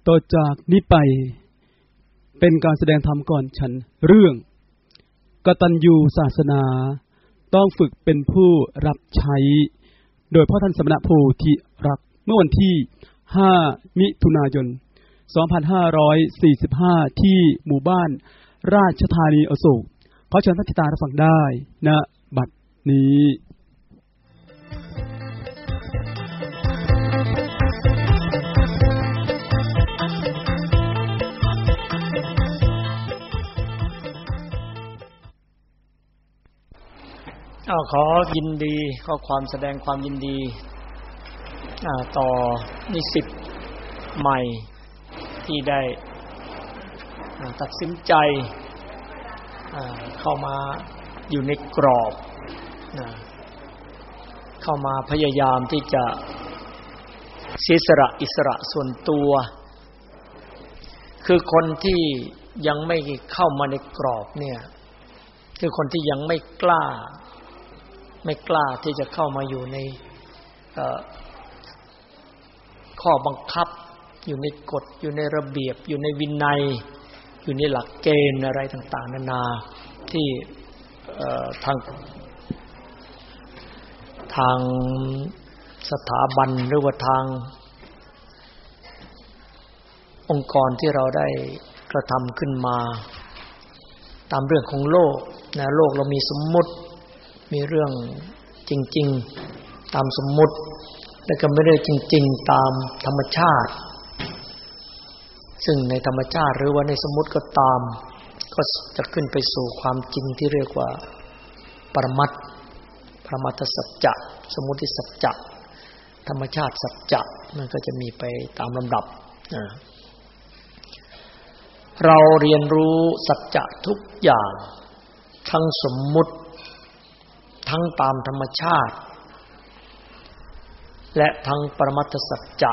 ต่อจากนี้ไปเป็นการแสดงธรรมก่อนฉันเรื่องกตัญญูศาสนาต้องฝึกเป็นผู้รับใช้โดยพ่อท่านสมณโพธิรักษ์เมื่อวันที่5มิถุนายน2545ที่หมู่บ้านราชธานีอโศกขอเชิญท่านติดตามรับฟังได้ณบัดนี้ขอยินดีข้อความแสดงความยินดีต่อนิสิตใหม่ที่ได้ตัดสินใจเข้ามาอยู่ในกรอบเข้ามาพยายามที่จะเสียสละอิสระส่วนตัวคือคนที่ยังไม่เข้ามาในกรอบเนี่ยคือคนที่ยังไม่กล้าที่จะเข้ามาอยู่ในข้อบังคับอยู่ในกฎอยู่ในระเบียบอยู่ในวินัยอยู่ในหลักเกณฑ์อะไรต่างๆนานาที่ทางสถาบันหรือว่าทางองค์กรที่เราได้กระทำขึ้นมาตามเรื่องของโลกนะโลกเรามีสมมุติมีเรื่องจริงๆตามสมมุติแล้วก็ไม่ได้จริงๆตามธรรมชาติซึ่งในธรรมชาติหรือว่าในสมมุติก็ตามก็จะขึ้นไปสู่ความจริงที่เรียกว่าปรมัตถสัจจะสมมุติสัจจะธรรมชาติสัจจะมันก็จะมีไปตามลำดับเราเรียนรู้สัจจะทุกอย่างทั้งสมมุติทั้งตามธรรมชาติและทั้งปรมัตถสัจจะ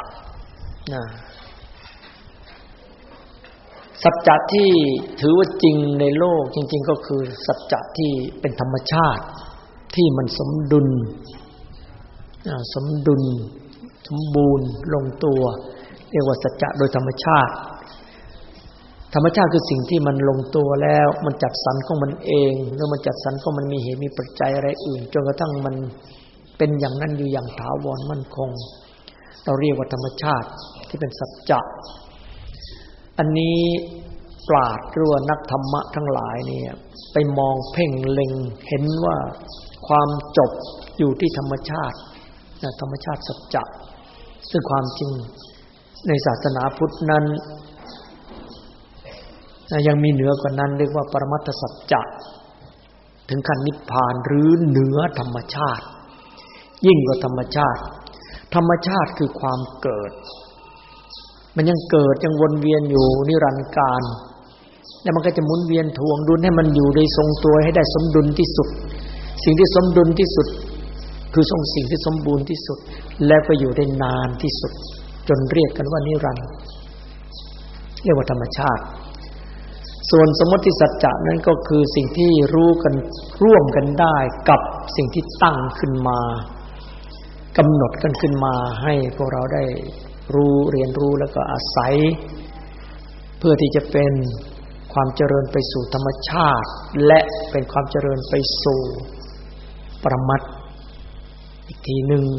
สัจจะที่ถือว่าจริงในโลกจริงๆก็คือสัจจะที่เป็นธรรมชาติที่มันสมดุลสมบูรณ์ลงตัวเรียกว่าสัจจะโดยธรรมชาติธรรมชาติคือสิ่งที่มันลงตัวแล้วมันจัดสรรของมันเองหรือมันจัดสรรของมันมีเหตุมีปัจจัยอะไรอื่นจนกระทั่งมันเป็นอย่างนั้นอยู่อย่างถาวรมั่นคงเราเรียกว่าธรรมชาติที่เป็นสัจจะอันนี้ปราชญ์หรือว่านักธรรมะทั้งหลายเนี่ยไปมองเพ่งเล็งเห็นว่าความจบอยู่ที่ธรรมชาติธรรมชาติสัจจะซึ่งความจริงในศาสนาพุทธนั้นยังมีเหนือกว่านั้นเรียกว่าปรมัตถสัจจะถึงขั้นนิพพานหรือเหนือธรรมชาติยิ่งกว่าธรรมชาติธรรมชาติคือความเกิดมันยังเกิดยังวนเวียนอยู่นิรันดร์การแล้วมันก็จะหมุนเวียนทวงดุลให้มันอยู่ในทรงตัวให้ได้สมดุลที่สุดสิ่งที่สมดุลที่สุดคือทรงสิ่งที่สมบูรณ์ที่สุดแล้วก็อยู่ได้นานที่สุดจนเรียกกันว่านิรันดร์เรียกว่าธรรมชาติส่วนสมมติสัจจะนั้นก็คือสิ่งที่รู้กันร่วมกันได้กับสิ่งที่ตั้งขึ้นมากำหนดกันขึ้นมาให้พวกเราได้รู้เรียนรู้แล้วก็อาศัยเพื่อที่จะเป็นความเจริญไปสู่ธรรมชาติและเป็นความเจริญไปสู่ปรมัตถ์อีกทีนึง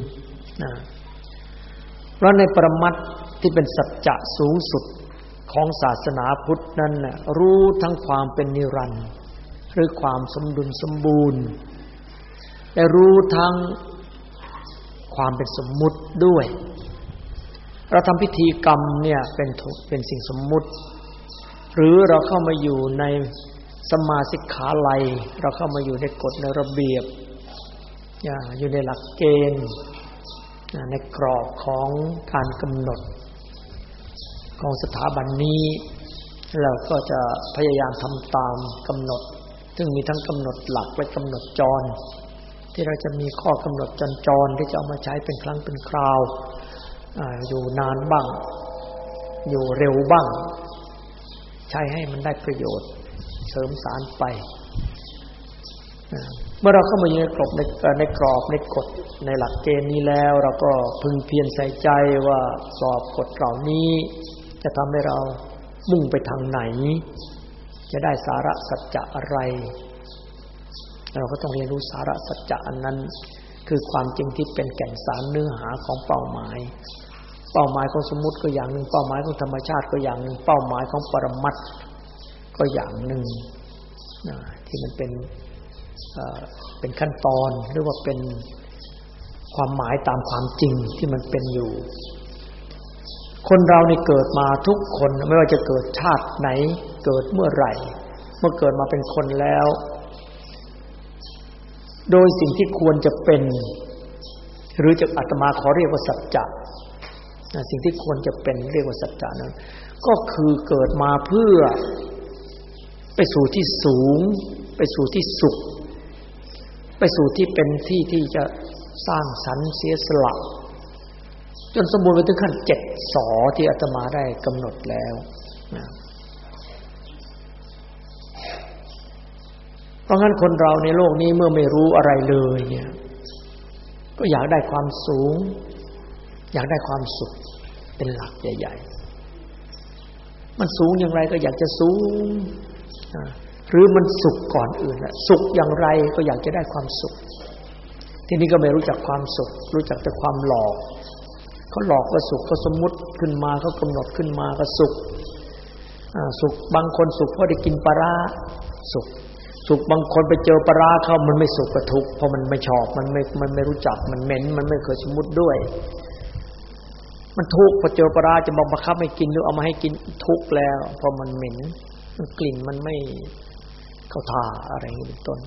เพราะในปรมัตถ์ที่เป็นสัจจะสูงสุดของศาสนาพุทธนั้นน่ะรู้ทั้งความเป็นนิรันดร์หรือความสมดุลสมบูรณ์และรู้ทั้งความเป็นสมมุติด้วยเราทำพิธีกรรมเนี่ยเป็นสิ่งสมมุติหรือเราเข้ามาอยู่ในสมาสิกขาลัยเราเข้ามาอยู่ในกฎในระเบียบอยู่ในหลักเกณฑ์ในกรอบของการกำหนดของสถาบันนี้เราก็จะพยายามทำตามกำหนดซึ่งมีทั้งกำหนดหลักและกำหนดจรที่เราจะมีข้อกำหนดจรที่จะเอามาใช้เป็นครั้งเป็นคราวอยู่นานบ้างอยู่เร็วบ้างใช้ให้มันได้ประโยชน์เสริมสารไปเมื่อเราเข้ามาอยู่ในกรอบในกฎในหลักเกณฑ์นี้แล้วเราก็พึงเพียรใส่ใจว่าสอบกฎเหล่านี้จะทำให้เรามุ่งไปทางไหนจะได้สาระสัจจะอะไรเราก็ต้องเรียนรู้สาระสัจจะอันนั้นคือความจริงที่เป็นแก่นสารเนื้อหาของเป้าหมายของสมมุติก็อย่างหนึ่งเป้าหมายของธรรมชาติก็อย่างหนึ่งเป้าหมายของปรมัตถ์ก็อย่างหนึ่งที่มันเป็นขั้นตอนหรือว่าเป็นความหมายตามความจริงที่มันเป็นอยู่คนเรานี่เกิดมาทุกคนไม่ว่าจะเกิดชาติไหนเกิดเมื่อไหร่เมื่อเกิดมาเป็นคนแล้วโดยสิ่งที่ควรจะเป็นหรือจะอาตมาขอเรียกว่าสัจจะสิ่งที่ควรจะเป็นเรียกว่าสัจจะนั้นก็คือเกิดมาเพื่อไปสู่ที่สูงไปสู่ที่สุขไปสู่ที่เป็นที่จะสร้างสรรค์เสียสละจนสมบูรณ์ไปถึงขั้น7 สอที่อาตมาได้กำหนดแล้วเพราะงั้นคนเราในโลกนี้เมื่อไม่รู้อะไรเลยเนี่ยก็อยากได้ความสูงอยากได้ความสุขเป็นหลักใหญ่ๆมันสูงอย่างไรก็อยากจะสูงหรือมันสุขก่อนอื่นแหละสุขอย่างไรก็อยากจะได้ความสุขทีนี้ก็ไม่รู้จักความสุขรู้จักแต่ความหลอกเขาหลอกว่าสุขก็สมมุติขึ้นมาเขากำหนดขึ้นมาก็สุขสุขบางคนสุขเพราะได้กินปลาร้าสุขบางคนไปเจอปลาร้าเข้ามันไม่สุขก็ทุกข์เพราะมันไม่ชอบมันไม่รู้จักมันเหม็นมันไม่เคยสมมุติด้วยมันทุกข์พอเจอปลาร้าจะบังคับให้กินหรือเอามาให้กินทุกข์แล้วเพราะมันเหม็นกลิ่นมันไม่เข้าท่าอะไรอย่างนี้เป็นต้น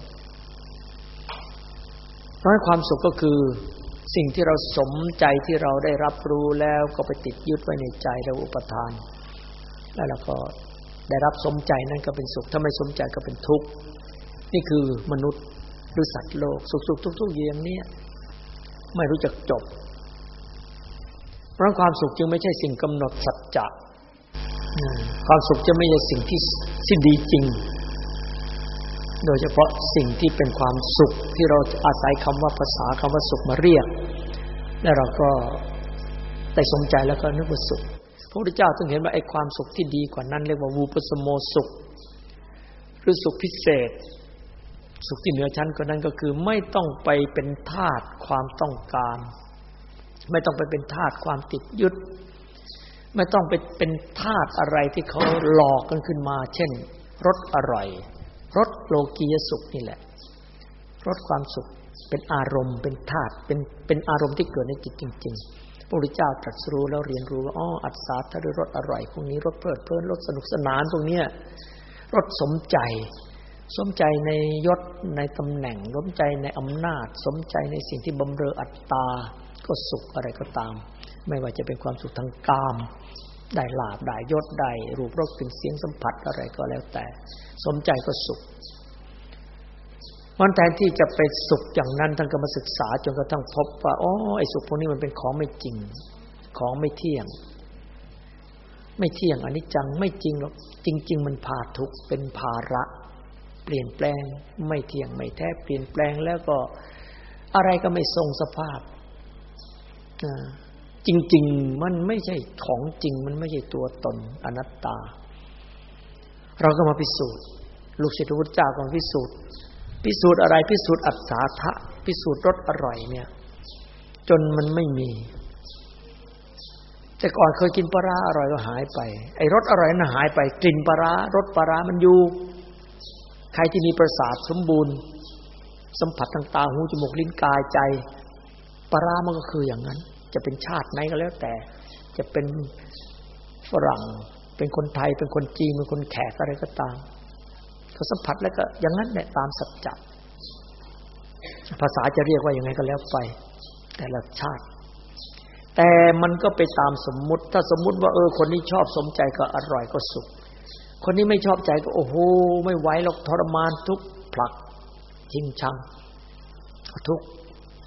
เพราะความสุขก็คือสิ่งที่เราสมใจที่เราได้รับรู้แล้วก็ไปติดยึดไว้ในใจแล้วอุปทานแล้วเราก็ได้รับสมใจนั่นก็เป็นสุขถ้าไม่สมใจก็เป็นทุกข์นี่คือมนุษย์หรือสัตว์โลกสุขทุกๆอย่างนี้ไม่รู้จักจบเพราะความสุขจึงไม่ใช่สิ่งกำหนดสัจจะความสุขจะไม่ใช่สิ่งที่ดีจริงโดยเฉพาะสิ่งที่เป็นความสุขที่เราอาศัยคำว่าภาษาคำว่าสุขมาเรียกแล้วเราก็ได้สมใจแล้วก็นึกว่าสุขพระพุทธเจ้าจึงเห็นว่าไอ้ความสุขที่ดีกว่านั้นเรียกว่าวูปสโมสุขหรือสุขพิเศษสุขที่เหนือชั้นกว่านั้นก็คือไม่ต้องไปเป็นทาสความต้องการไม่ต้องไปเป็นทาสความติดยึดไม่ต้องไปเป็นทาสอะไรที่เขาหลอกกันขึ้นมาเช่นรสอร่อยรสโลกียสุขนี่แหละรสความสุขเป็นอารมณ์เป็นธาตุเป็นอารมณ์ที่เกิดในจิตจริงๆพระพุทธเจ้าตรัสรู้แล้วเรียนรู้ว่าอัศาทะรสอร่อยพวกนี้รสเพลิดเพลินรสสนุกสนานพวกนี้รสสมใจในยศในตำแหน่งสมใจในอำนาจสมใจในสิ่งที่บำเรออัตตาก็สุขอะไรก็ตามไม่ว่าจะเป็นความสุขทางกามได้ลาภได้ยศได้รูปรสกลิ่นเสียงสัมผัสอะไรก็แล้วแต่สมใจก็สุขวันแทนที่จะไปสุขอย่างนั้นท่านก็มาศึกษาจนกระทั่งพบว่าไอ้สุขพวกนี้มันเป็นของไม่จริงของไม่เที่ยงอนิจจังไม่จริงหรอกจริงๆมันพาทุกข์เป็นภาระเปลี่ยนแปลงไม่เที่ยงไม่แท้เปลี่ยนแปลงแล้วก็อะไรก็ไม่ทรงสภาพจริงๆมันไม่ใช่ของจริงมันไม่ใช่ตัวตนอนัตตาเราก็มาพิสูจน์ลูกศิษย์พระพุทธเจ้าก็พิสูจน์อะไรพิสูจน์อัศาทะพิสูจน์รสอร่อยเนี่ยจนมันไม่มีแต่ก่อนเคยกินปลาร้าอร่อยก็หายไปไอ้รสอร่อยนั้นหายไปกลิ่นปลาร้ารสปลาร้ามันอยู่ใครที่มีประสาทสมบูรณ์สัมผัสทางตาหูจมูกลิ้นกายใจปลาร้ามันก็คืออย่างนั้นจะเป็นชาติไหนก็แล้วแต่จะเป็นฝรั่งเป็นคนไทยเป็นคนจีนเป็นคนแขกอะไรก็ตามเขาสัมผัสแล้วก็อย่างนั้นแหละตามสัจจะภาษาจะเรียกว่ายังไงก็แล้วไปแต่ละชาติแต่มันก็ไปตามสมมุติถ้าสมมุติว่าคนนี้ชอบสมใจก็อร่อยก็สุขคนนี้ไม่ชอบใจก็โอ้โหไม่ไหวหรอกทรมานทุกข์ผลักชิงชังทุกข์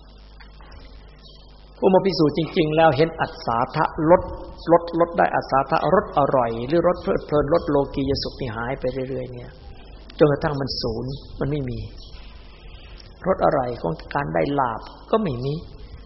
ผู้มาพิสูจน์จริงๆแล้วเห็นอัศาทะลดได้อัศาทะรสอร่อยหรือรสเพลิดเพลินรสโลกียสุขนี่หายไปเรื่อยๆเนี่ยจนกระทั่งมันศูนย์มันไม่มีรสอร่อยของการได้ลาภก็ไม่มี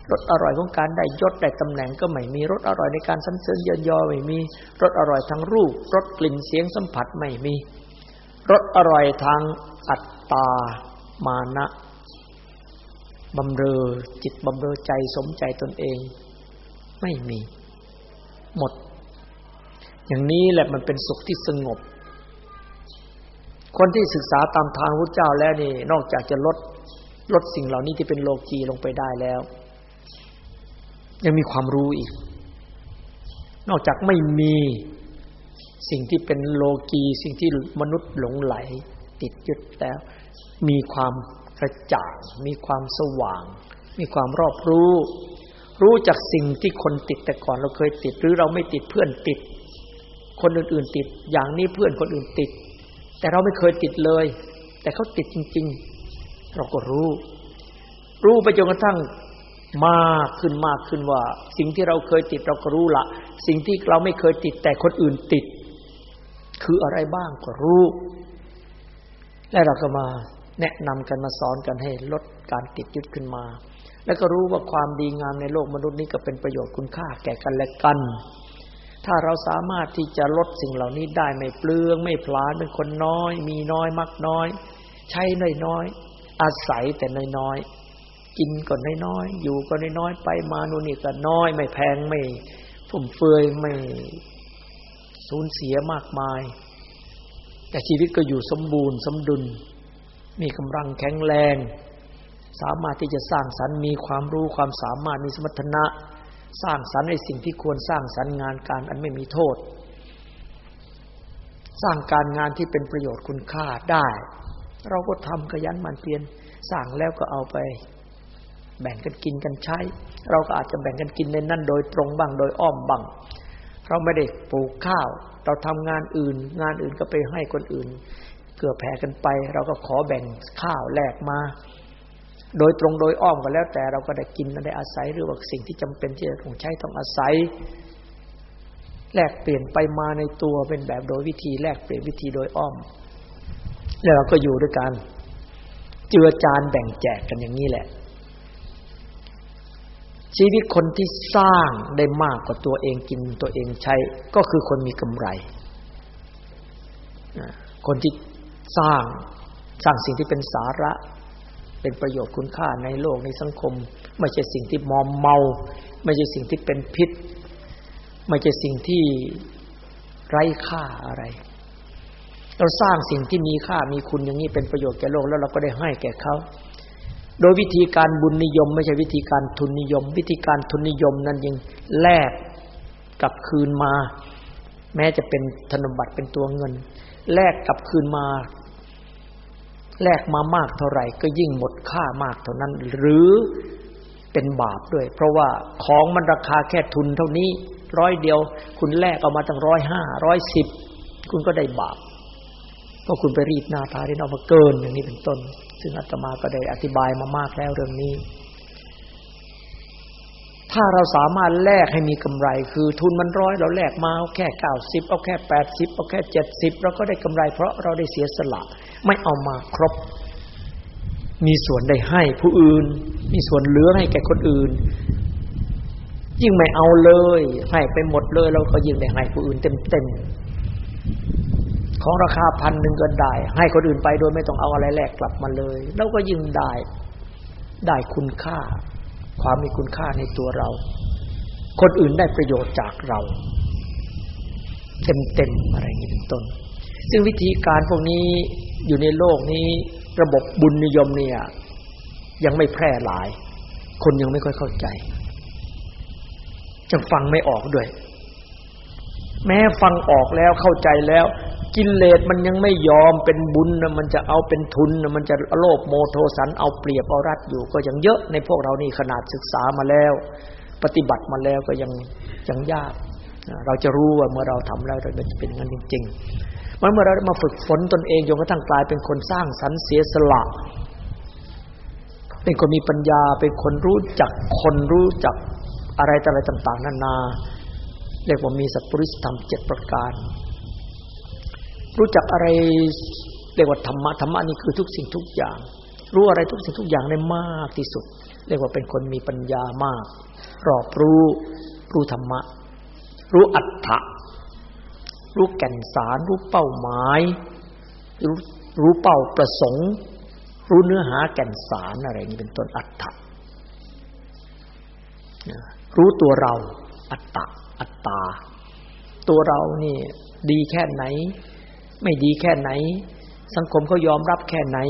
รสอร่อยของการได้ยศได้ตำแหน่งก็ไม่มีรสอร่อยในการสรรเสริญเยินยอไม่มีรสอร่อยทางรูปรสกลิ่นเสียงสัมผัสไม่มีรสอร่อยทางอัตตามานะบำเรอจิตบำเรอใจสมใจตนเองไม่มีหมดอย่างนี้แหละมันเป็นสุขที่สงบคนที่ศึกษาตามทางพระพุทธเจ้าแล้วนี่นอกจากจะลดสิ่งเหล่านี้ที่เป็นโลกีลงไปได้แล้วยังมีความรู้อีกนอกจากไม่มีสิ่งที่เป็นโลกีสิ่งที่มนุษย์หลงไหลติดยึดแล้วมีความกระจ่างมีความสว่างมีความรอบรู้จากสิ่งที่คนติดแต่ก่อนเราเคยติดหรือเราไม่ติดเพื่อนติดคนอื่นๆติดอย่างนี้เพื่อนคนอื่นติดแต่เราไม่เคยติดเลยแต่เขาติดจริงๆเราก็รู้ไปจนกระทั่งมากขึ้นว่าสิ่งที่เราเคยติดเราก็รู้ละสิ่งที่เราไม่เคยติดแต่คนอื่นติดคืออะไรบ้างก็รู้และเราก็มาแนะนำกันมาสอนกันให้ลดการติดยึดขึ้นมาแล้วก็รู้ว่าความดีงามในโลกมนุษย์นี้ก็เป็นประโยชน์คุณค่าแก่กันและกันถ้าเราสามารถที่จะลดสิ่งเหล่านี้ได้ไม่เปลืองไม่พลาญเป็นคนน้อยมีน้อยมักน้อยใช้น้อยๆอาศัยแต่น้อยๆกินก็น้อยๆอยู่ก็น้อยๆไปมานู่นนี่ก็น้อยไม่แพงไม่ฟุ่มเฟือยไม่สูญเสียมากมายแต่ชีวิตก็อยู่สมบูรณ์สมดุลมีกำลังแข็งแรงสามารถที่จะสร้างสรรค์มีความรู้ความสามารถมีสมรรถนะสร้างสรรค์ในสิ่งที่ควรสร้างสรรค์งานการอันไม่มีโทษสร้างการงานที่เป็นประโยชน์คุณค่าได้เราก็ทำขยันหมั่นเพียรสร้างแล้วก็เอาไปแบ่งกันกินกันใช้เราก็อาจจะแบ่งกันกินในนั้นโดยตรงบ้างโดยอ้อมบ้างเราไม่ได้ปลูกข้าวเราทำงานอื่นก็ไปให้คนอื่นเกื้อแผ่กันไปเราก็ขอแบ่งข้าวแลกมาโดยตรงโดยอ้อมก็แล้วแต่เราก็ได้กินได้อาศัยหรือว่าสิ่งที่จำเป็นที่จะต้องใช้ต้องอาศัยแลกเปลี่ยนไปมาในตัวเป็นแบบโดยวิธีแลกเปลี่ยนวิธีโดยอ้อมแล้วเราก็อยู่ด้วยกันเจือจานแบ่งแจกกันอย่างนี้แหละชีวิตคนที่สร้างได้มากกว่าตัวเองกินตัวเองใช้ก็คือคนมีกำไรคนที่สร้างสิ่งที่เป็นสาระเป็นประโยชน์คุณค่าในโลกในสังคมไม่ใช่สิ่งที่มอมเมาไม่ใช่สิ่งที่เป็นพิษไม่ใช่สิ่งที่ไร้ค่าอะไรเราสร้างสิ่งที่มีค่ามีคุณอย่างนี้เป็นประโยชน์แก่โลกแล้วเราก็ได้ให้แก่เขาโดยวิธีการบุญนิยมไม่ใช่วิธีการทุนนิยมวิธีการทุนนิยมนั้นยังแลกกลับคืนมาแม้จะเป็นธนบัตรเป็นตัวเงินแลกกลับคืนมาแลกมามากเท่าไหร่ก็ยิ่งหมดค่ามากเท่านั้นหรือเป็นบาปด้วยเพราะว่าของมันราคาแค่ทุนเท่านี้100เดียวคุณแลกเอามาตั้ง105 110คุณก็ได้บาปเพราะคุณไปรีดหน้าทาที่เอามาเกินอย่างนี้เป็นต้นซึ่งอาตมาก็ได้อธิบายมามากแล้วเรื่องนี้ถ้าเราสามารถแลกให้มีกำไรคือทุนมัน100เราแลกมาเอาแค่90เอาแค่80เอาแค่70เราก็ได้กำไรเพราะเราได้เสียสละไม่เอามาครบมีส่วนได้ให้ผู้อื่นมีส่วนเหลือให้แก่คนอื่นยิ่งไม่เอาเลยให้ไปหมดเลยเราก็ยิ่งได้ให้ผู้อื่นเต็มๆของราคา1,000ก็ได้ให้คนอื่นไปโดยไม่ต้องเอาอะไรแลกกลับมาเลยเราก็ยิ่งได้คุณค่าความมีคุณค่าในตัวเราคนอื่นได้ประโยชน์จากเราเต็มๆอะไรอย่างนี้เป็นต้นซึ่งวิธีการพวกนี้อยู่ในโลกนี้ระบบบุญนิยมเนี่ยยังไม่แพร่หลายคนยังไม่ค่อยเข้าใจยังฟังไม่ออกด้วยแม้ฟังออกแล้วเข้าใจแล้วกิเลสมันยังไม่ยอมเป็นบุญนะมันจะเอาเป็นทุนนะมันจะโลภโมโทสันเอาเปรียบเอารัดอยู่ก็ยังเยอะในพวกเรานี่ขนาดศึกษามาแล้วปฏิบัติมาแล้วก็ยังยากเราจะรู้ว่าเมื่อเราทำแล้วเราจะเป็นงั้นจริงๆเมื่อเรามาฝึกฝนตนเองจนกระทั่งกลายเป็นคนสร้างสรรค์เสียสละเป็นคนมีปัญญาเป็นคนรู้จักอะไรต่างๆนานาเรียกว่ามีสัพพุริสธรรม7ประการรู้จักอะไรเรียกว่าธรรมะนี่คือทุกสิ่งทุกอย่างรู้อะไรทุกสิ่งทุกอย่างได้มากที่สุดเรียกว่าเป็นคนมีปัญญามากรอบรู้ธรรมะรู้อัตถะรู้แก่นสารรู้เป้าหมายรู้เป้าประสงค์รู้เนื้อหาแก่นสารอะไรนี่เป็นต้นอัตถะรู้ตัวเราอัตตะอัตตาตัวเรานี่ดีแค่ไหนไม่ดีแค่ไหนสังคมเขายอมรับแค่ไหน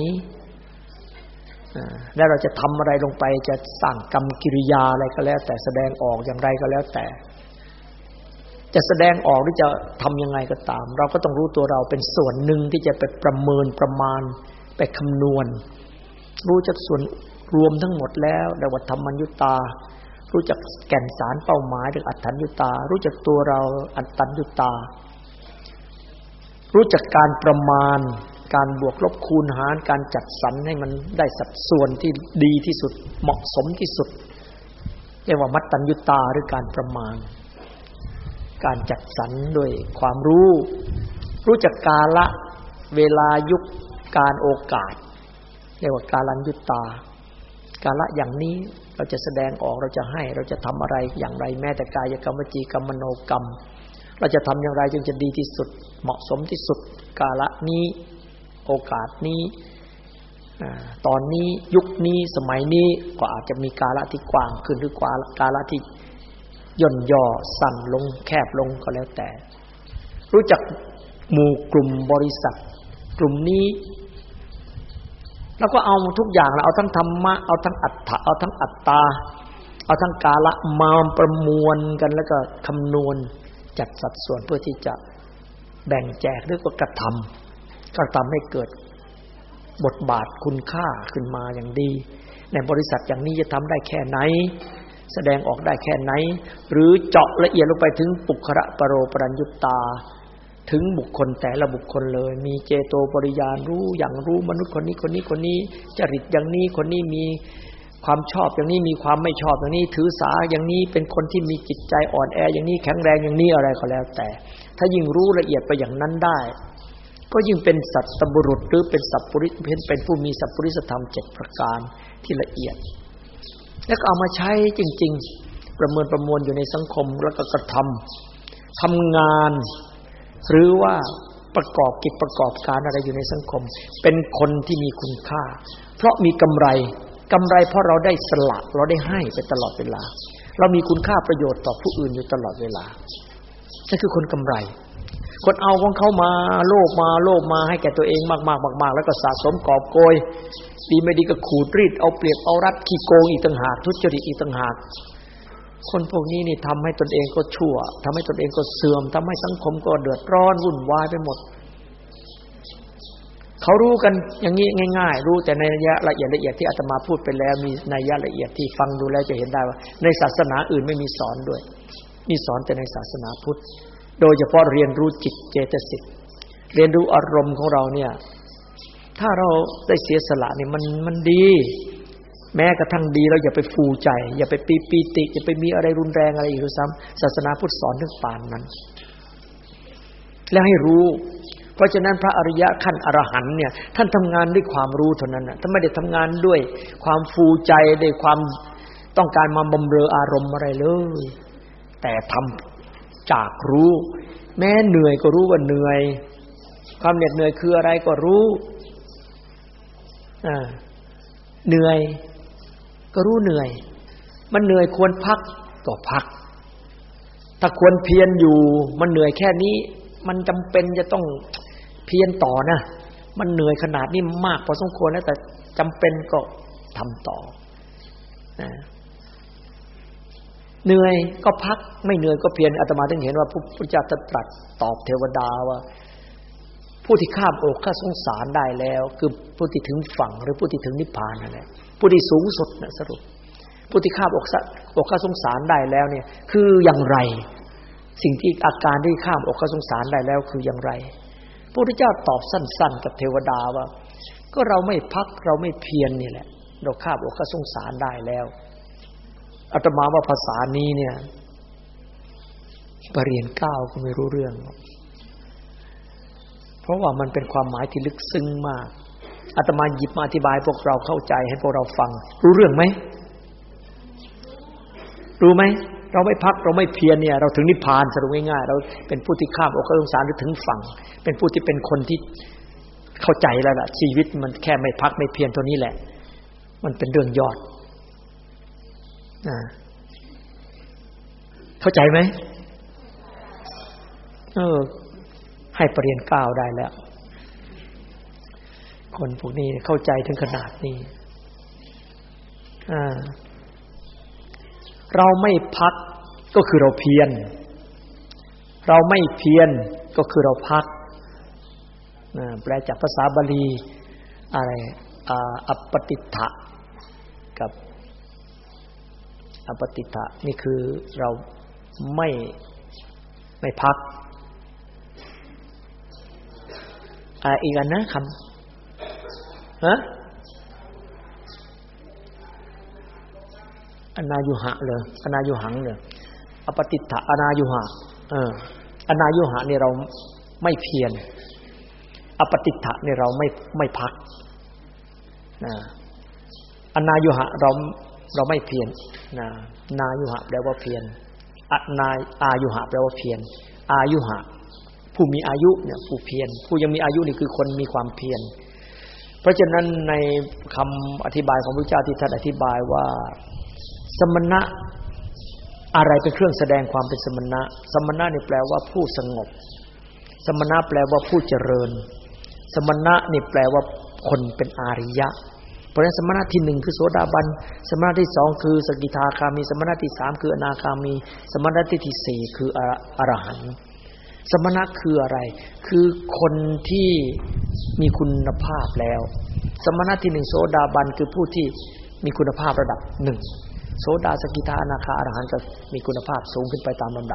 แล้วเราจะทำอะไรลงไปจะสร้างกรรมกิริยาอะไรก็แล้วแต่แสดงออกอย่างไรก็แล้วแต่จะแสดงออกหรือจะทำยังไงก็ตามเราก็ต้องรู้ตัวเราเป็นส่วนหนึ่งที่จะไปประเมินประมาณไปคำนวณรู้จักส่วนรวมทั้งหมดแล้วเรียกว่าธรรมัญญุตารู้จักแก่นสารเป้าหมายหรืออัตถัญญุตารู้จักตัวเราอัตตัญญุตารู้จักการประมาณการบวกลบคูณหารการจัดสรรให้มันได้สัดส่วนที่ดีที่สุดเหมาะสมที่สุดเรียกว่ามัตตัญญุตาหรือการประมาณการจัดสรรด้วยความรู้จักกาละเวลายุคการโอกาสเรียกว่ากาลัญยุตากาละอย่างนี้เราจะแสดงออกเราจะให้เราจะทำอะไรอย่างไรแม้แต่กายกรรมวจีกรรมมโนกรรมเราจะทำอย่างไรจึงจะดีที่สุดเหมาะสมที่สุดกาละนี้โอกาสนี้ตอนนี้ยุคนี้สมัยนี้ก็อาจจะมีกาละที่กว้างขึ้นหรือกาละที่ย่นย่อสั้นลงแคบลงก็แล้วแต่รู้จักหมู่กลุ่มบริษัทกลุ่มนี้แล้วก็เอาทุกอย่างแล้วเอาทั้งธรรมะเอาทั้งอัตถะเอาทั้งอัตตาเอาทั้งกาละมาประมวลกันแล้วก็คำนวณจัดสัดส่วนเพื่อที่จะแบ่งแจกหรือว่ากระทำให้เกิดบทบาทคุณค่าขึ้นมาอย่างดีในบริษัทอย่างนี้จะทำได้แค่ไหนแสดงออกได้แค่ไหนหรือเจาะละเอียดลงไปถึงปุคระปโรปรัญญุตาถึงบุคคลแต่ละบุคคลเลยมีเจโตปริญาณรู้อย่างรู้มนุษย์คนนี้จริตอย่างนี้คนนี้มีความชอบอย่างนี้มีความไม่ชอบอย่างนี้ถือสาอย่างนี้เป็นคนที่มีจิตใจอ่อนแออย่างนี้แข็งแรงอย่างนี้อะไรก็แล้วแต่ถ้ายิ่งรู้ละเอียดไปอย่างนั้นได้ก็ยิ่งเป็นสัตตบุรุษหรือเป็นสัพพุริสเป็นผู้มีสัพพุริสธรรม7ประการที่ละเอียดแล้วก็เอามาใช้จริงๆประเมินประมวลอยู่ในสังคมแล้วก็กระทำงานหรือว่าประกอบกิจประกอบการอะไรอยู่ในสังคมเป็นคนที่มีคุณค่าเพราะมีกำไรเพราะเราได้สละเราได้ให้ไปตลอดเวลาเรามีคุณค่าประโยชน์ต่อผู้อื่นอยู่ตลอดเวลานั่นคือคนกำไรคนเอาของเขามาโลภมาให้แก่ตัวเองมากๆแล้วก็สะสมกอบโกยดีไม่ดีก็ขูดรีดเอาเปรียบเอารัดขี้โกงอีกต่างหากทุจริตอีกต่างหากคนพวกนี้นี่ทำให้ตนเองก็ชั่วทำให้ตนเองก็เสื่อมทำให้สังคมก็เดือดร้อนวุ่นวายไปหมดเขารู้กันอย่างนี้ง่ายๆรู้แต่ในนัยละเอียดที่อาตมาพูดไปแล้วมีนัยละเอียดที่ฟังดูแล้วจะเห็นได้ว่าในศาสนาอื่นไม่มีสอนด้วยมีสอนแต่ในศาสนาพุทธโดยเฉพาะเรียนรู้จิตเจตสิกเรียนรู้อารมณ์ของเราเนี่ยถ้าเราได้เสียสละนี่มันดีแม้กระทั่งดีเราอย่าไปฟูใจอย่าไปปีติอย่าไปมีอะไรรุนแรงอะไรอีกซ้ำศาสนาพุทธสอนถึงปานนั้นแล้วให้รู้เพราะฉะนั้นพระอริยะขั้นอรหันต์เนี่ยท่านทำงานด้วยความรู้เท่านั้นน่ะท่านไม่ได้ทำงานด้วยความฟูใจด้วยความต้องการมาบำเรออารมณ์อะไรเลยแต่ทำจากรู้แม้เหนื่อยก็รู้ว่าเหนื่อยความเหน็ดเหนื่อยคืออะไรก็รู้เหนื่อยก็รู้เหนื่อยมันเหนื่อยควรพักก็พักถ้าควรเพียรอยู่มันเหนื่อยแค่นี้มันจำเป็นจะต้องเพียรต่อนะมันเหนื่อยขนาดนี้มากพอสมควรแล้วแต่จำเป็นก็ทำต่อเหนื่อยก็พักไม่เหนื่อยก็เพียรอาตมาถึงเห็นว่าพระพุทธเจ้าตรัสตอบเทวดาว่าผู้ที่ข้ามอกข้ามสงสารได้แล้วคือผู้ที่ถึงฝั่งหรือผู้ที่ถึงนิพพานนั่นแหละผู้ที่สูงสุดนะสรุปผู้ที่ข้ามอกข้ามสงสารได้แล้วเนี่ยคืออย่างไรสิ่งที่อาการที่ข้ามอกข้ามสงสารได้แล้วคืออย่างไรพระพุทธเจ้าตอบสั้นๆกับเทวดาว่าก็เราไม่พักเราไม่เพียรนี่แหละเราข้ามอกข้ามสงสารได้แล้วอาตมาว่าภาษานี้เนี่ยปริญญา9ก็ไม่รู้เรื่องเพราะว่ามันเป็นความหมายที่ลึกซึ้งมากอาตมาหยิบมาอธิบายพวกเราเข้าใจให้พวกเราฟังรู้เรื่องไหมรู้ไหมเราไม่พักเราไม่เพียรเนี่ยเราถึงนิพพานสรุปง่ายๆเราเป็นผู้ที่ข้ามอกข้ามสงสารหรือถึงฝั่งเป็นผู้ที่เป็นคนที่เข้าใจแล้วล่ะชีวิตมันแค่ไม่พักไม่เพียรตัวนี้แหละมันเป็นเรื่องยอดเข้าใจไหมให้ปรริญญา9ได้แล้วคนพวกนี้เข้าใจถึงขนาดนี้เราไม่พักก็คือเราเพียรเราไม่เพียรก็คือเราพักแปลจากภาษาบาลีอะไรอัปปติฐะกับอัปปติฐะนี่คือเราไม่พักอีกอันนะคำอนายุหะเลยอนายุหังเลยอปฏิฐะอนายุหะอนายุหะนี่เราไม่เพียรอปฏิฐะนี่เราไม่พักอนายุหะเราไม่เพียรนายุหะแปลว่าเพียรอายุหะแปลว่าเพียรอายุหะผู้มีอายุเนี่ยผู้เพียรผู้ยังมีอายุนี่คือคนมีความเพียรเพราะฉะนั้นในคำอธิบายของพระเจ้าที่ท่านอธิบายว่าสมณะอะไรเป็นเครื่องแสดงความเป็นสมณะสมณะนี่แปลว่าผู้สงบสมณะแปลว่าผู้เจริญสมณะนี่แปลว่าคนเป็นอาริยะเพราะฉะนั้นสมณะที่1คือโสดาบันสมณะที่2คือสกิทาคามีสมณะที่3คืออนาคามีสมณะที่4คืออรหันต์สมณะคืออะไรคือคนที่มีคุณภาพแล้วสมณะที่1โสดาบันคือผู้ที่มีคุณภาพระดับ1โสดาสกิทาอนาคาอรหันต์ก็มีคุณภาพสูงขึ้นไปตามลำดับ